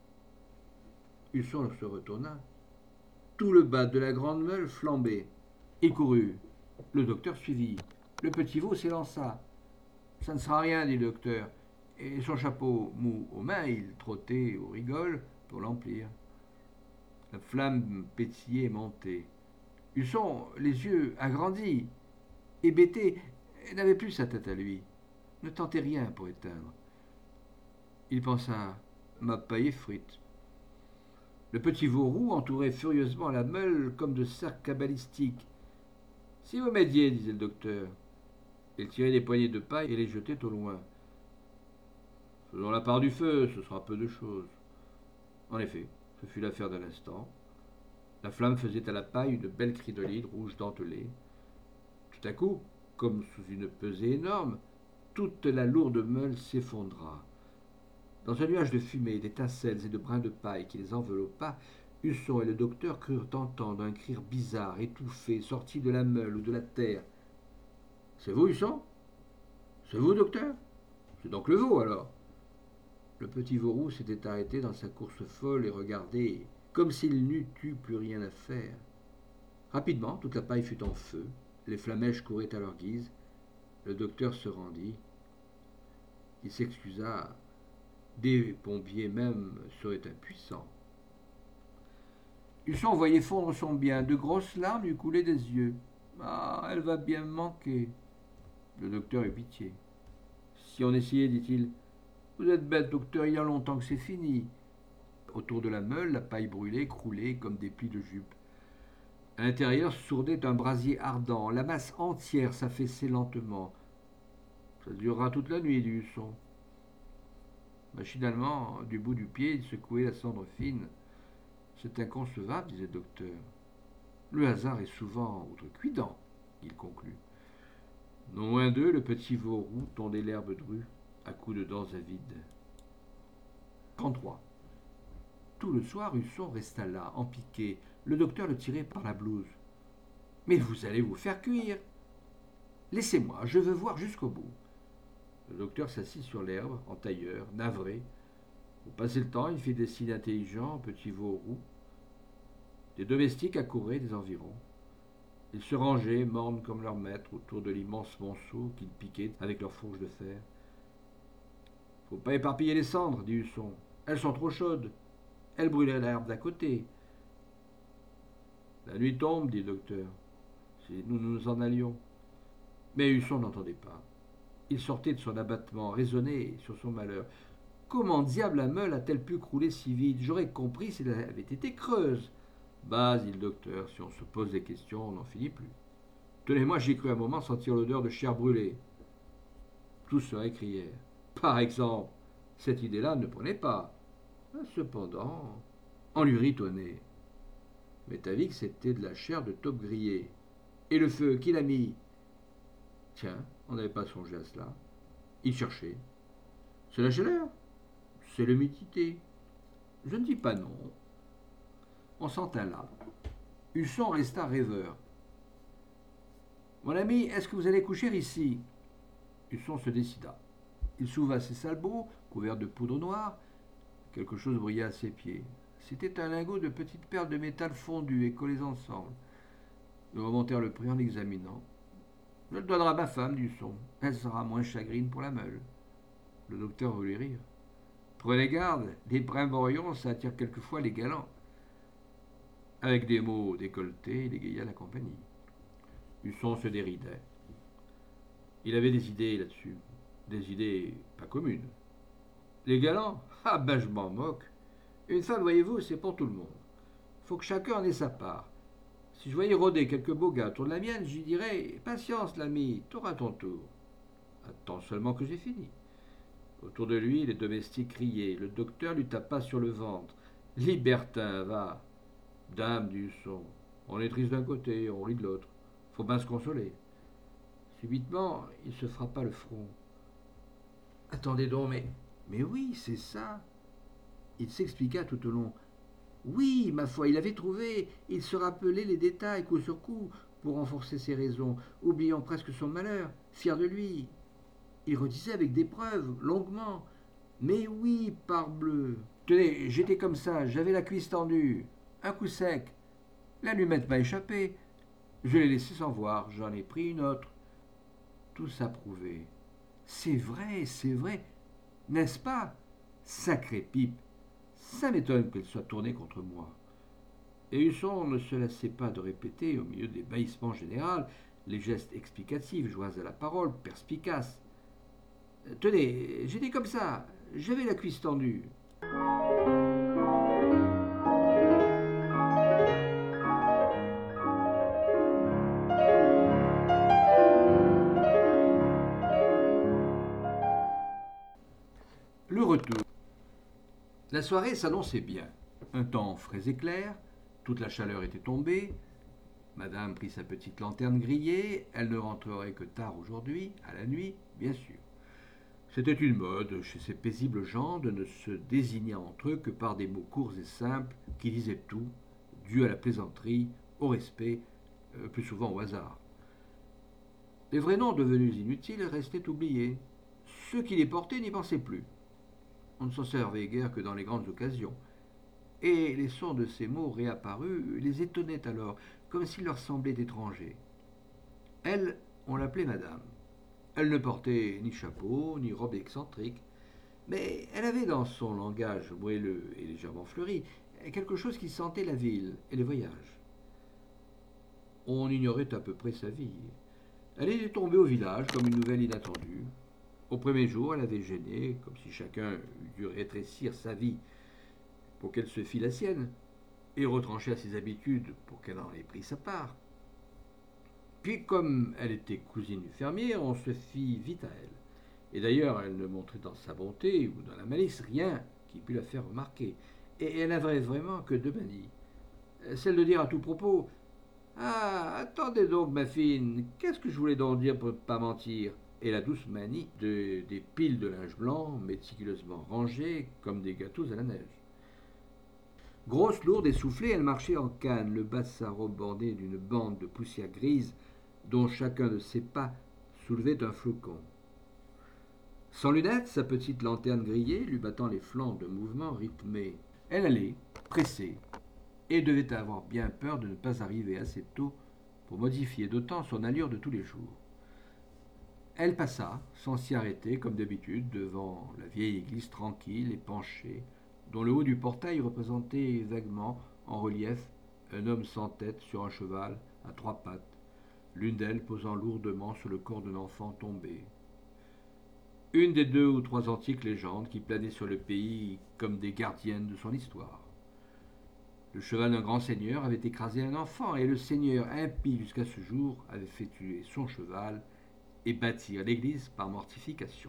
Husson se retourna. Tout le bas de la grande meule flambait. Il courut. Le docteur suivit. Le petit veau s'élança. Ça ne sera rien, dit le docteur. Et son chapeau mou aux mains, il trottait aux rigoles pour l'emplir. La flamme pétillait et montait. Husson, les yeux agrandis, hébété, n'avait plus sa tête à lui, ne tentait rien pour éteindre. Il pensa, ma paille est frite. Le petit veau roux entourait furieusement la meule comme de cercles cabalistiques. Si vous m'aidiez, disait le docteur. Il tirait des poignées de paille et les jetait au loin. Faisons la part du feu, ce sera peu de choses. En effet, ce fut l'affaire d'un instant. La flamme faisait à la paille une belle cridoline rouge dentelée. Tout à coup, comme sous une pesée énorme, toute la lourde meule s'effondra. Dans un nuage de fumée, d'étincelles et de brins de paille qui les enveloppa, Husson et le docteur crurent entendre un cri bizarre, étouffé, sorti de la meule ou de la terre. C'est vous, Husson? C'est vous, docteur? C'est donc le veau, alors. Le petit veau roux s'était arrêté dans sa course folle et regardait, comme s'il n'eût eu plus rien à faire. Rapidement, toute la paille fut en feu, les flamèches couraient à leur guise. Le docteur se rendit. Il s'excusa. Des pompiers même seraient impuissants. Husson voyait fondre son bien. De grosses larmes lui coulaient des yeux. Ah, elle va bien me manquer. Le docteur eut pitié. Si on essayait, dit-il. Vous êtes bête, docteur, il y a longtemps que c'est fini. Autour de la meule, la paille brûlée croulait comme des plis de jupe. À l'intérieur sourdait un brasier ardent. La masse entière s'affaissait lentement. Ça durera toute la nuit, dit Husson. Machinalement, du bout du pied, il secouait la cendre fine. C'est inconcevable, disait le docteur. Le hasard est souvent outrecuidant, il conclut. Non loin d'eux, le petit veau roux tondait l'herbe drue à coups de dents avides. 33. Tout le soir, Husson resta là, empiqué. Le docteur le tirait par la blouse. Mais vous allez vous faire cuire. Laissez-moi, je veux voir jusqu'au bout. Le docteur s'assit sur l'herbe, en tailleur, navré. Pour passer le temps, il fit des signes intelligents au petit veau roux. Des domestiques accouraient des environs. Ils se rangeaient, mornes comme leur maître, autour de l'immense monceau qu'ils piquaient avec leurs fourches de fer. Faut pas éparpiller les cendres, dit Husson. Elles sont trop chaudes. Elles brûleraient l'herbe d'à côté. La nuit tombe, dit le docteur. Si nous nous en allions. Mais Husson n'entendait pas. Il sortait de son abattement, raisonnait sur son malheur. Comment diable la meule a-t-elle pu crouler si vite? J'aurais compris si elle avait été creuse. Bah, dit le docteur, si on se pose des questions, on n'en finit plus. Tenez-moi, j'ai cru un moment sentir l'odeur de chair brûlée. Tous se récrièrent. Par exemple, cette idée-là ne prenait pas. Cependant, on lui rit au nez. Mais t'as vu que c'était de la chair de taupe grillée. Et le feu, qui l'a mis? Tiens, on n'avait pas songé à cela. Il cherchait. C'est la chaleur? C'est l'humidité. Je ne dis pas non. On s'en tint là. Husson resta rêveur. Mon ami, est-ce que vous allez coucher ici? Husson se décida. Il souleva ses sabots, couverts de poudre noire. Quelque chose brilla à ses pieds. C'était un lingot de petites perles de métal fondues et collées ensemble. Ils remontèrent le prix en l'examinant. Je le donnerai à ma femme, dit Husson. Elle sera moins chagrine pour la meule. Le docteur voulut rire. Prenez garde, les brimborions, ça attire quelquefois les galants. Avec des mots décolletés, il égaya la compagnie. Husson se déridait. Il avait des idées là-dessus. Des idées pas communes. Les galants? Ah ben je m'en moque. Une femme, voyez-vous, c'est pour tout le monde. Faut que chacun en ait sa part. Si je voyais rôder quelques beaux gars autour de la mienne, j'y dirais: patience, l'ami, t'auras ton tour. Attends seulement que j'ai fini. Autour de lui, les domestiques criaient. Le docteur lui tapa sur le ventre. Libertin, va. Dame du son. On est triste d'un côté, on rit de l'autre. Faut bien se consoler. Subitement, il se frappa le front. Attendez donc, mais oui, c'est ça. Il s'expliqua tout au long. Oui, ma foi, il avait trouvé. Il se rappelait les détails coup sur coup pour renforcer ses raisons, oubliant presque son malheur, fier de lui. Il redisait avec des preuves, longuement. Mais oui, parbleu. Tenez, j'étais comme ça, j'avais la cuisse tendue. Un coup sec. L'allumette m'a échappé. Je l'ai laissée sans voir, j'en ai pris une autre. Tout s'approuvait. C'est vrai, n'est-ce pas? Sacré pipe. Ça m'étonne qu'elle soit tournée contre moi. Et Husson ne se lassait pas de répéter, au milieu des bâillissements généraux, les gestes explicatifs, joints à la parole, perspicaces. Tenez, j'étais comme ça, j'avais la cuisse tendue. Le retour. La soirée s'annonçait bien. Un temps frais et clair, toute la chaleur était tombée. Madame prit sa petite lanterne grillée, elle ne rentrerait que tard aujourd'hui, à la nuit, bien sûr. C'était une mode chez ces paisibles gens de ne se désigner entre eux que par des mots courts et simples qui disaient tout, dû à la plaisanterie, au respect, plus souvent au hasard. Les vrais noms devenus inutiles restaient oubliés. Ceux qui les portaient n'y pensaient plus. On ne s'en servait guère que dans les grandes occasions. Et les sons de ces mots réapparus les étonnaient alors, comme s'ils leur semblaient étrangers. Elle, on l'appelait madame. Elle ne portait ni chapeau, ni robe excentrique, mais elle avait dans son langage moelleux et légèrement fleuri quelque chose qui sentait la ville et les voyages. On ignorait à peu près sa vie. Elle était tombée au village comme une nouvelle inattendue. Au premier jour, elle avait gêné, comme si chacun eût dû rétrécir sa vie pour qu'elle se fît la sienne, et retrancher à ses habitudes pour qu'elle en ait pris sa part. Puis, comme elle était cousine du fermier, on se fit vite à elle. Et d'ailleurs, elle ne montrait dans sa bonté ou dans la malice rien qui pût la faire remarquer. Et elle n'avait vraiment que deux manies. Celle de dire à tout propos: ah, attendez donc, ma fine, qu'est-ce que je voulais donc dire pour ne pas mentir? Et la douce manie des piles de linge blanc méticuleusement rangées comme des gâteaux à la neige. Grosse, lourde, essoufflée, elle marchait en canne, le bas de sa robe bordé d'une bande de poussière grise dont chacun de ses pas soulevait un flocon. Sans lunettes, sa petite lanterne grillée lui battant les flancs de mouvements rythmés. Elle allait, pressée, et devait avoir bien peur de ne pas arriver assez tôt pour modifier d'autant son allure de tous les jours. Elle passa, sans s'y arrêter, comme d'habitude, devant la vieille église tranquille et penchée, dont le haut du portail représentait vaguement, en relief, un homme sans tête sur un cheval à trois pattes, l'une d'elles posant lourdement sur le corps d'un enfant tombé. Une des deux ou trois antiques légendes qui planaient sur le pays comme des gardiennes de son histoire. Le cheval d'un grand seigneur avait écrasé un enfant, et le seigneur, impie jusqu'à ce jour, avait fait tuer son cheval et bâtir l'église par mortification.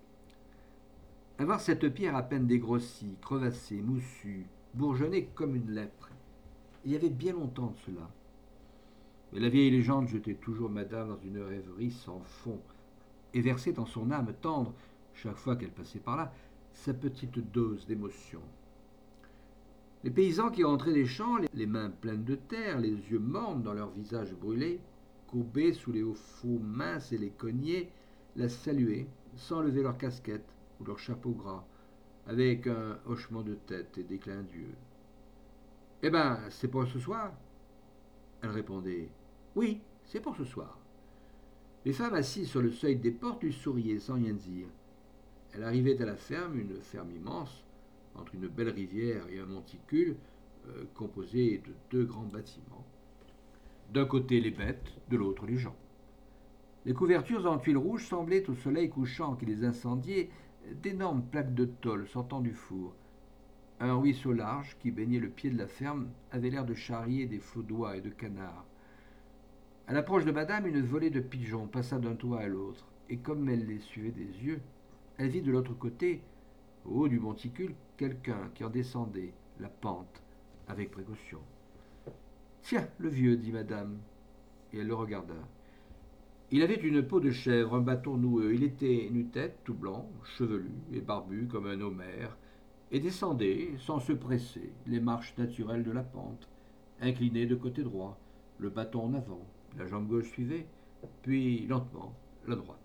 À voir cette pierre à peine dégrossie, crevassée, moussue, bourgeonnée comme une lèpre. Il y avait bien longtemps de cela. Mais la vieille légende jetait toujours madame dans une rêverie sans fond et versait dans son âme tendre, chaque fois qu'elle passait par là, sa petite dose d'émotion. Les paysans qui rentraient des champs, les mains pleines de terre, les yeux mornes dans leurs visages brûlés, courbés sous les hauts faux minces et les cognets, la saluaient sans lever leur casquette ou leur chapeau gras, avec un hochement de tête et des clins d'yeux. « Eh ben, c'est pour ce soir ?» Elle répondait: « Oui, c'est pour ce soir. » Les femmes assises sur le seuil des portes lui souriaient sans rien dire. Elle arrivait à la ferme, une ferme immense, entre une belle rivière et un monticule composé de deux grands bâtiments. D'un côté les bêtes, de l'autre les gens. Les couvertures en tuiles rouges semblaient au soleil couchant qui les incendiait d'énormes plaques de tôle sortant du four. Un ruisseau large qui baignait le pied de la ferme avait l'air de charrier des flots d'oies et de canards. À l'approche de madame, une volée de pigeons passa d'un toit à l'autre, et comme elle les suivait des yeux, elle vit de l'autre côté, au haut du monticule, quelqu'un qui en descendait la pente avec précaution. Tiens, le vieux, dit madame, et elle le regarda. Il avait une peau de chèvre, un bâton noueux, il était nu-tête, tout blanc, chevelu et barbu comme un Homère, et descendait, sans se presser, les marches naturelles de la pente, incliné de côté droit, le bâton en avant, la jambe gauche suivait, puis lentement la droite.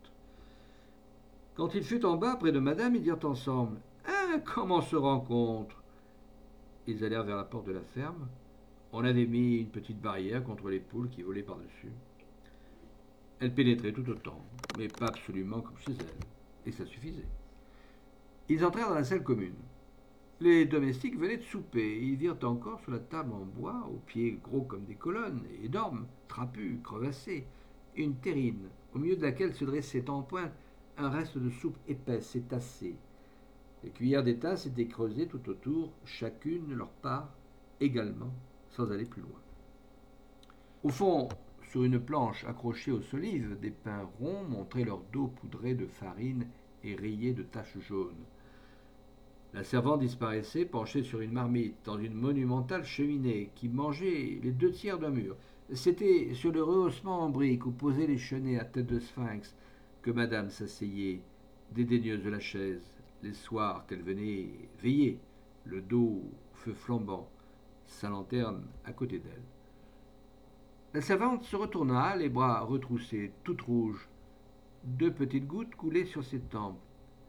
Quand il fut en bas, près de madame, ils dirent ensemble: hein, comment on se rencontre? Ils allèrent vers la porte de la ferme. On avait mis une petite barrière contre les poules qui volaient par-dessus. Elle pénétrait tout autant, mais pas absolument comme chez elle, et ça suffisait. Ils entrèrent dans la salle commune. Les domestiques venaient de souper. Ils virent encore sur la table en bois, aux pieds gros comme des colonnes, énormes, trapus, crevassés, une terrine, au milieu de laquelle se dressait en pointe un reste de soupe épaisse et tassée. Les cuillères des tasses étaient creusées tout autour, chacune leur part, également, sans aller plus loin. Au fond, sur une planche accrochée aux solives, des pains ronds montraient leur dos poudré de farine et rayé de taches jaunes. La servante disparaissait, penchée sur une marmite, dans une monumentale cheminée qui mangeait les 2 tiers d'un mur. C'était sur le rehaussement en briques où posaient les chenets à tête de sphinx que madame s'asseyait, dédaigneuse de la chaise, les soirs qu'elle venait veiller, le dos au feu flambant, sa lanterne à côté d'elle. La servante se retourna, les bras retroussés, toute rouge. 2 petites gouttes coulaient sur ses tempes.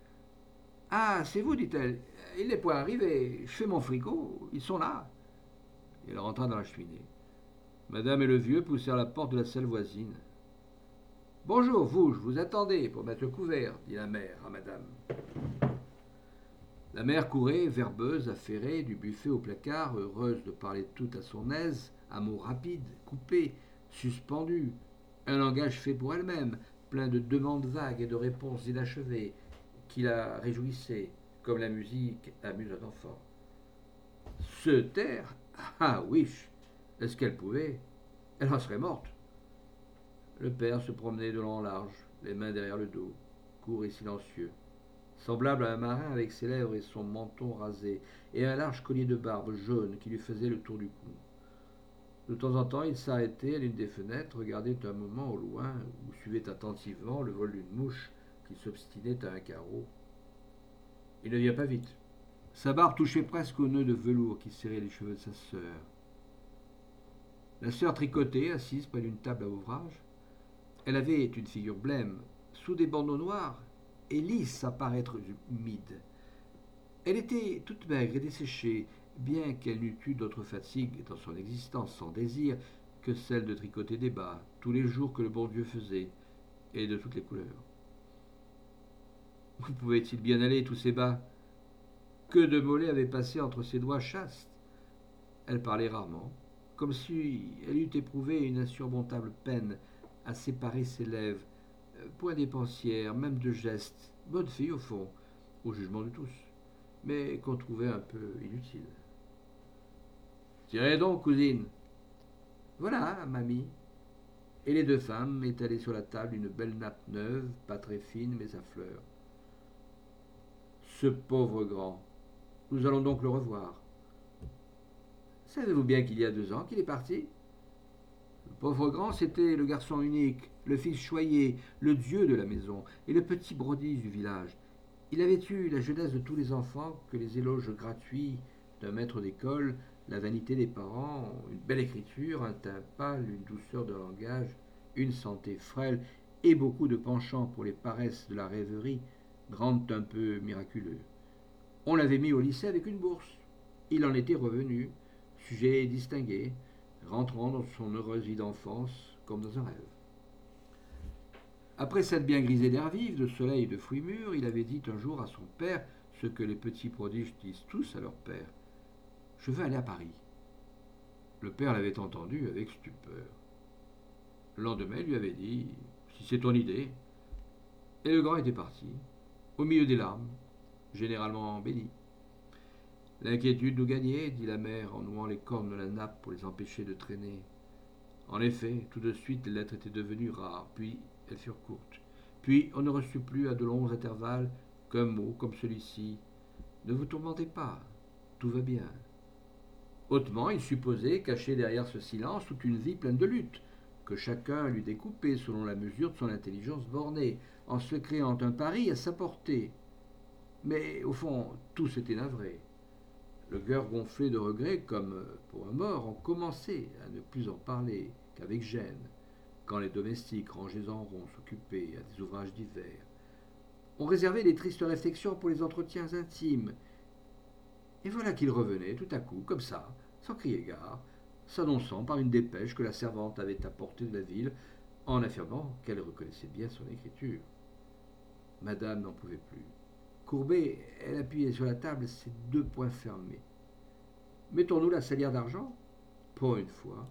Ah, c'est vous, dit-elle. Il n'est point arrivé. Je fais mon frigo. Ils sont là. Et elle rentra dans la cheminée. Madame et le vieux poussèrent la porte de la salle voisine. Bonjour, vous, je vous attendais pour mettre le couvert, dit la mère à madame. La mère courait, verbeuse, affairée, du buffet au placard, heureuse de parler tout à son aise, à mots rapides, coupés, suspendus, un langage fait pour elle-même, plein de demandes vagues et de réponses inachevées, qui la réjouissaient, comme la musique amuse un enfant. Se taire? Ah oui, est-ce qu'elle pouvait? Elle en serait morte. Le père se promenait de long en large, les mains derrière le dos, court et silencieux, semblable à un marin avec ses lèvres et son menton rasé, et un large collier de barbe jaune qui lui faisait le tour du cou. De temps en temps, il s'arrêtait à l'une des fenêtres, regardait un moment au loin, ou suivait attentivement le vol d'une mouche qui s'obstinait à un carreau. Il ne vient pas vite. Sa barbe touchait presque au nœud de velours qui serrait les cheveux de sa sœur. La sœur tricotait, assise près d'une table à ouvrage. Elle avait une figure blême, sous des bandeaux noirs, et lisse à paraître humide. Elle était toute maigre et desséchée, bien qu'elle n'eût eu d'autre fatigue dans son existence sans désir que celle de tricoter des bas, tous les jours que le bon Dieu faisait, et de toutes les couleurs. Où pouvaient-ils bien aller, tous ces bas? Que de mollets avaient passé entre ses doigts chastes? Elle parlait rarement, comme si elle eût éprouvé une insurmontable peine à séparer ses lèvres, point dépensière, même de gestes, bonne fille au fond, au jugement de tous, mais qu'on trouvait un peu inutile. Tirez donc, cousine. Voilà, mamie. Et les 2 femmes étalaient sur la table une belle nappe neuve, pas très fine, mais à fleurs. Ce pauvre grand. Nous allons donc le revoir. Savez-vous bien qu'il y a 2 ans qu'il est parti? Le pauvre grand, c'était le garçon unique, le fils choyé, le dieu de la maison, et le petit prodige du village. Il avait eu la jeunesse de tous les enfants que les éloges gratuits d'un maître d'école, la vanité des parents, une belle écriture, un teint pâle, une douceur de langage, une santé frêle et beaucoup de penchant pour les paresses de la rêverie rendent un peu miraculeux. On l'avait mis au lycée avec une bourse. Il en était revenu, sujet distingué, rentrant dans son heureuse vie d'enfance comme dans un rêve. Après s'être bien grisé d'air vif, de soleil et de fruits mûrs, il avait dit un jour à son père ce que les petits prodiges disent tous à leur père: je veux aller à Paris. Le père l'avait entendu avec stupeur. Le lendemain, il lui avait dit: si c'est ton idée. Et le grand était parti, au milieu des larmes, généralement bénies. L'inquiétude nous gagnait, dit la mère en nouant les cornes de la nappe pour les empêcher de traîner. En effet, tout de suite, les lettres étaient devenues rares, puis elles furent courtes. Puis on ne reçut plus à de longs intervalles qu'un mot comme celui-ci. Ne vous tourmentez pas, tout va bien. Hautement, il supposait, caché derrière ce silence, toute une vie pleine de luttes, que chacun lui découpait selon la mesure de son intelligence bornée, en se créant un pari à sa portée. Mais au fond, tous étaient navrés. Le cœur gonflé de regret, comme pour un mort, on commençait à ne plus en parler qu'avec gêne, quand les domestiques, rangés en rond, s'occupaient à des ouvrages divers. On réservait les tristes réflexions pour les entretiens intimes. Et voilà qu'il revenait tout à coup, comme ça, sans crier gare, s'annonçant par une dépêche que la servante avait apportée de la ville, en affirmant qu'elle reconnaissait bien son écriture. Madame n'en pouvait plus. Courbée, elle appuyait sur la table ses deux poings fermés. Mettons-nous la salière d'argent? Pour une fois.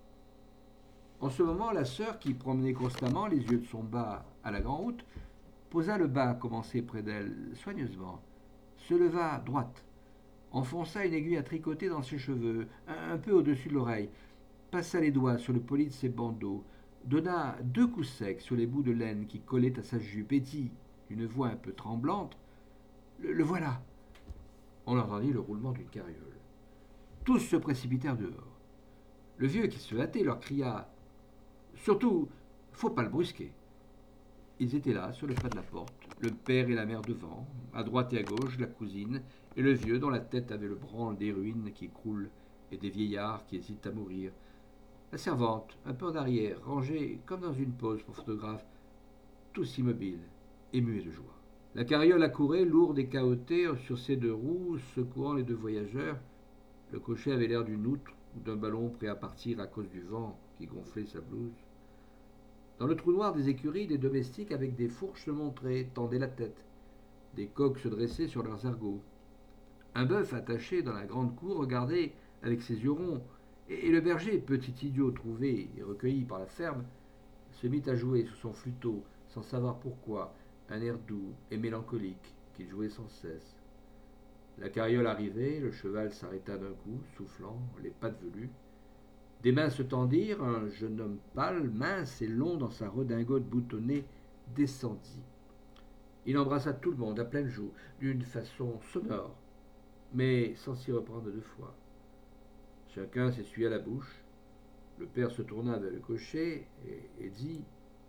En ce moment, la sœur, qui promenait constamment les yeux de son bas à la grand-route, posa le bas commencé près d'elle soigneusement, se leva droite, enfonça une aiguille à tricoter dans ses cheveux, un peu au-dessus de l'oreille, passa les doigts sur le poli de ses bandeaux, donna deux coups secs sur les bouts de laine qui collaient à sa jupe et dit, d'une voix un peu tremblante, le voilà. On entendit le roulement d'une carriole. Tous se précipitèrent dehors. Le vieux qui se hâtait leur cria « Surtout, faut pas le brusquer !» Ils étaient là, sur le pas de la porte, le père et la mère devant, à droite et à gauche, la cousine, et le vieux dont la tête avait le branle des ruines qui croulent et des vieillards qui hésitent à mourir. La servante, un peu en arrière, rangée comme dans une pose pour photographe, tous immobiles et muets de joie. La carriole accourait, lourde et cahottée, sur ses deux roues, secouant les deux voyageurs. Le cocher avait l'air d'une outre ou d'un ballon prêt à partir à cause du vent qui gonflait sa blouse. Dans le trou noir des écuries, des domestiques avec des fourches se montraient, tendaient la tête. Des coqs se dressaient sur leurs ergots. Un bœuf attaché dans la grande cour regardait avec ses yeux ronds, et le berger, petit idiot trouvé et recueilli par la ferme, se mit à jouer sous son flûteau, sans savoir pourquoi, un air doux et mélancolique qu'il jouait sans cesse. La carriole arrivait, le cheval s'arrêta d'un coup, soufflant, les pattes velues. Des mains se tendirent, un jeune homme pâle, mince et long dans sa redingote boutonnée, descendit. Il embrassa tout le monde à pleine joue, d'une façon sonore, mais sans s'y reprendre deux fois. Chacun s'essuya la bouche. Le père se tourna vers le cocher et dit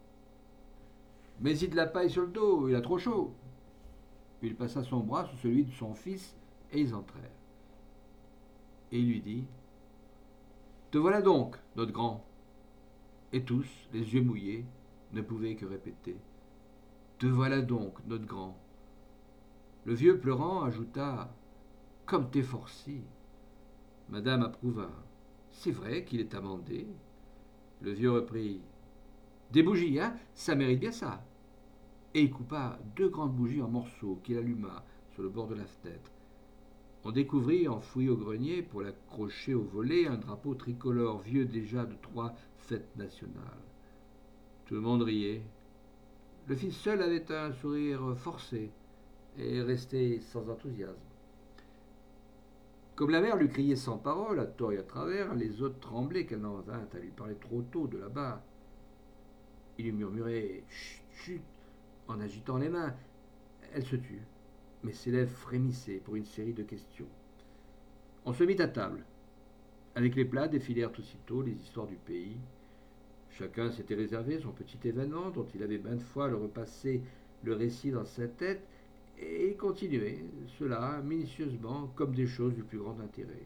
« Mets-y de la paille sur le dos, il a trop chaud !» Puis il passa son bras sous celui de son fils et ils entrèrent. Et il lui dit « Te voilà donc, notre grand !» Et tous, les yeux mouillés, ne pouvaient que répéter « Te voilà donc, notre grand !» Le vieux pleurant ajouta « Comme t'es forci !» Madame approuva. C'est vrai qu'il est amendé. Le vieux reprit. Des bougies, hein? Ça mérite bien ça. Et il coupa deux grandes bougies en morceaux qu'il alluma sur le bord de la fenêtre. On découvrit, enfoui au grenier, pour l'accrocher au volet, un drapeau tricolore vieux déjà de 3 fêtes nationales. Tout le monde riait. Le fils seul avait un sourire forcé et restait sans enthousiasme. Comme la mère lui criait sans parole, à tort et à travers, les autres tremblaient qu'elle n'en vînt à lui parler trop tôt de là-bas. Il lui murmurait « Chut, chut !» en agitant les mains. Elle se tut, mais ses lèvres frémissaient pour une série de questions. On se mit à table. Avec les plats défilèrent aussitôt les histoires du pays. Chacun s'était réservé son petit événement dont il avait maintes fois le repassé le récit dans sa tête, et il continuait cela minutieusement comme des choses du plus grand intérêt.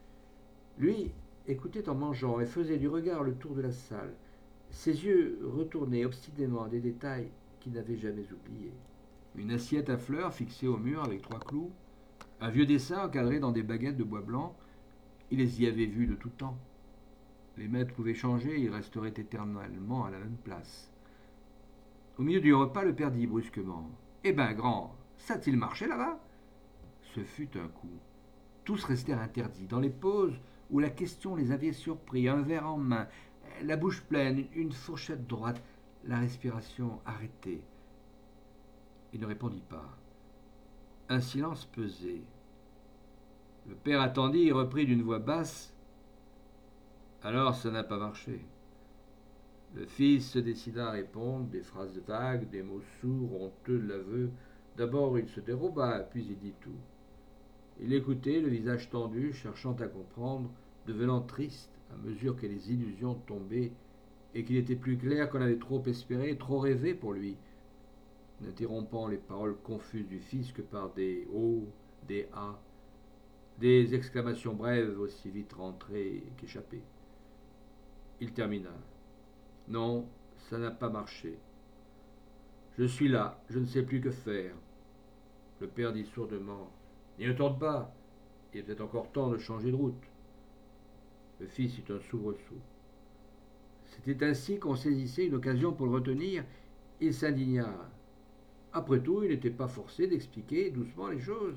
Lui écoutait en mangeant et faisait du regard le tour de la salle. Ses yeux retournaient obstinément à des détails qu'il n'avait jamais oubliés. Une assiette à fleurs fixée au mur avec 3 clous, un vieux dessin encadré dans des baguettes de bois blanc, il les y avait vus de tout temps. Les maîtres pouvaient changer, ils resteraient éternellement à la même place. Au milieu du repas, le père dit brusquement « Eh ben, grand, ça a-t-il marché là-bas ?» Ce fut un coup. Tous restèrent interdits. Dans les pauses où la question les avait surpris, un verre en main, la bouche pleine, une fourchette droite, la respiration arrêtée. Il ne répondit pas. Un silence pesait. Le père attendit et reprit d'une voix basse. Alors ça n'a pas marché. Le fils se décida à répondre, des phrases vagues, des mots sourds, honteux de l'aveu. D'abord il se déroba, puis il dit tout. Il écoutait, le visage tendu, cherchant à comprendre, devenant triste à mesure que les illusions tombaient et qu'il était plus clair qu'on avait trop espéré, trop rêvé pour lui, n'interrompant les paroles confuses du fils que par des O, des A, des exclamations brèves aussi vite rentrées qu'échappées. Il termina. Non, ça n'a pas marché. Je suis là, je ne sais plus que faire. Le père dit sourdement. N'y retourne pas. Il est peut-être encore temps de changer de route. Le fils eut un soubresaut. C'était ainsi qu'on saisissait une occasion pour le retenir. Il s'indigna. Après tout, il n'était pas forcé d'expliquer doucement les choses.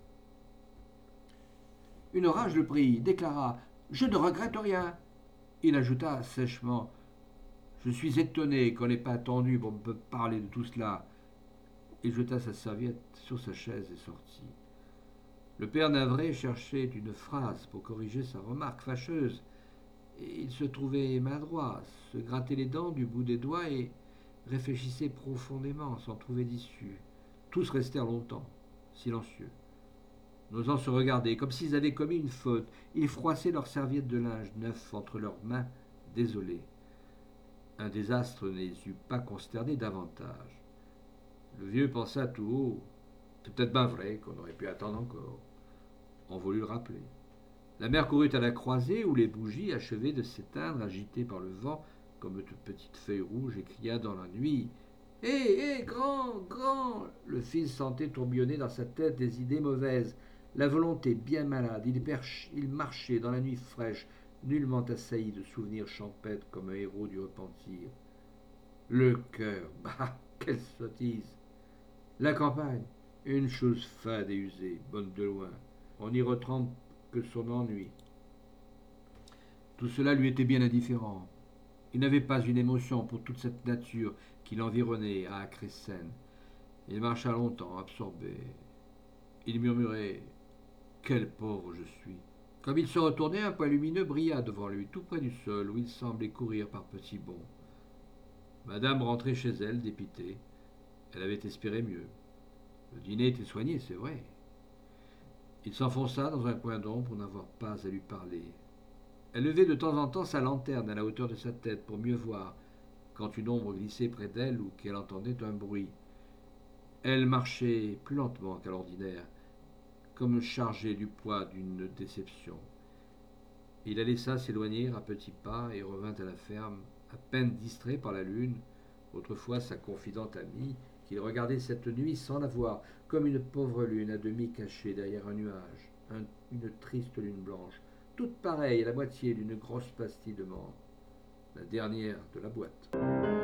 Une rage le prit, déclara « Je ne regrette rien ». Il ajouta sèchement « Je suis étonné qu'on n'ait pas attendu pour me parler de tout cela ». Il jeta sa serviette sur sa chaise et sortit. Le père navré cherchait une phrase pour corriger sa remarque fâcheuse. Et il se trouvait maladroit, se grattait les dents du bout des doigts et réfléchissait profondément sans trouver d'issue. Tous restèrent longtemps, silencieux, n'osant se regarder, comme s'ils avaient commis une faute. Ils froissaient leurs serviettes de linge neuf entre leurs mains, désolés. Un désastre ne les eût pas consternés davantage. Le vieux pensa tout haut. C'est peut-être pas vrai qu'on aurait pu attendre encore. On voulut le rappeler. La mère courut à la croisée où les bougies achevaient de s'éteindre, agitées par le vent comme de petites feuilles rouges, et cria dans la nuit. Hé, grand, grand. Le fils sentait tourbillonner dans sa tête des idées mauvaises, la volonté bien malade. Il marchait dans la nuit fraîche, nullement assailli de souvenirs champêtres comme un héros du repentir. Le cœur, bah, quelle sottise. La campagne, une chose fade et usée, bonne de loin. On n'y retrempe que son ennui. Tout cela lui était bien indifférent. Il n'avait pas une émotion pour toute cette nature qui l'environnait à âcre et saine. Il marcha longtemps, absorbé. Il murmurait « Quel pauvre je suis !» Comme il se retournait, un point lumineux brilla devant lui, tout près du sol, où il semblait courir par petits bonds. Madame rentrait chez elle, dépitée. Elle avait espéré mieux. Le dîner était soigné, c'est vrai. Il s'enfonça dans un coin d'ombre pour n'avoir pas à lui parler. Elle levait de temps en temps sa lanterne à la hauteur de sa tête pour mieux voir, quand une ombre glissait près d'elle ou qu'elle entendait un bruit. Elle marchait plus lentement qu'à l'ordinaire, comme chargée du poids d'une déception. Il la laissa s'éloigner à petits pas et revint à la ferme, à peine distrait par la lune, autrefois sa confidente amie, qu'il regardait cette nuit sans la voir, comme une pauvre lune à demi cachée derrière un nuage, une triste lune blanche, toute pareille à la moitié d'une grosse pastille de menthe, la dernière de la boîte.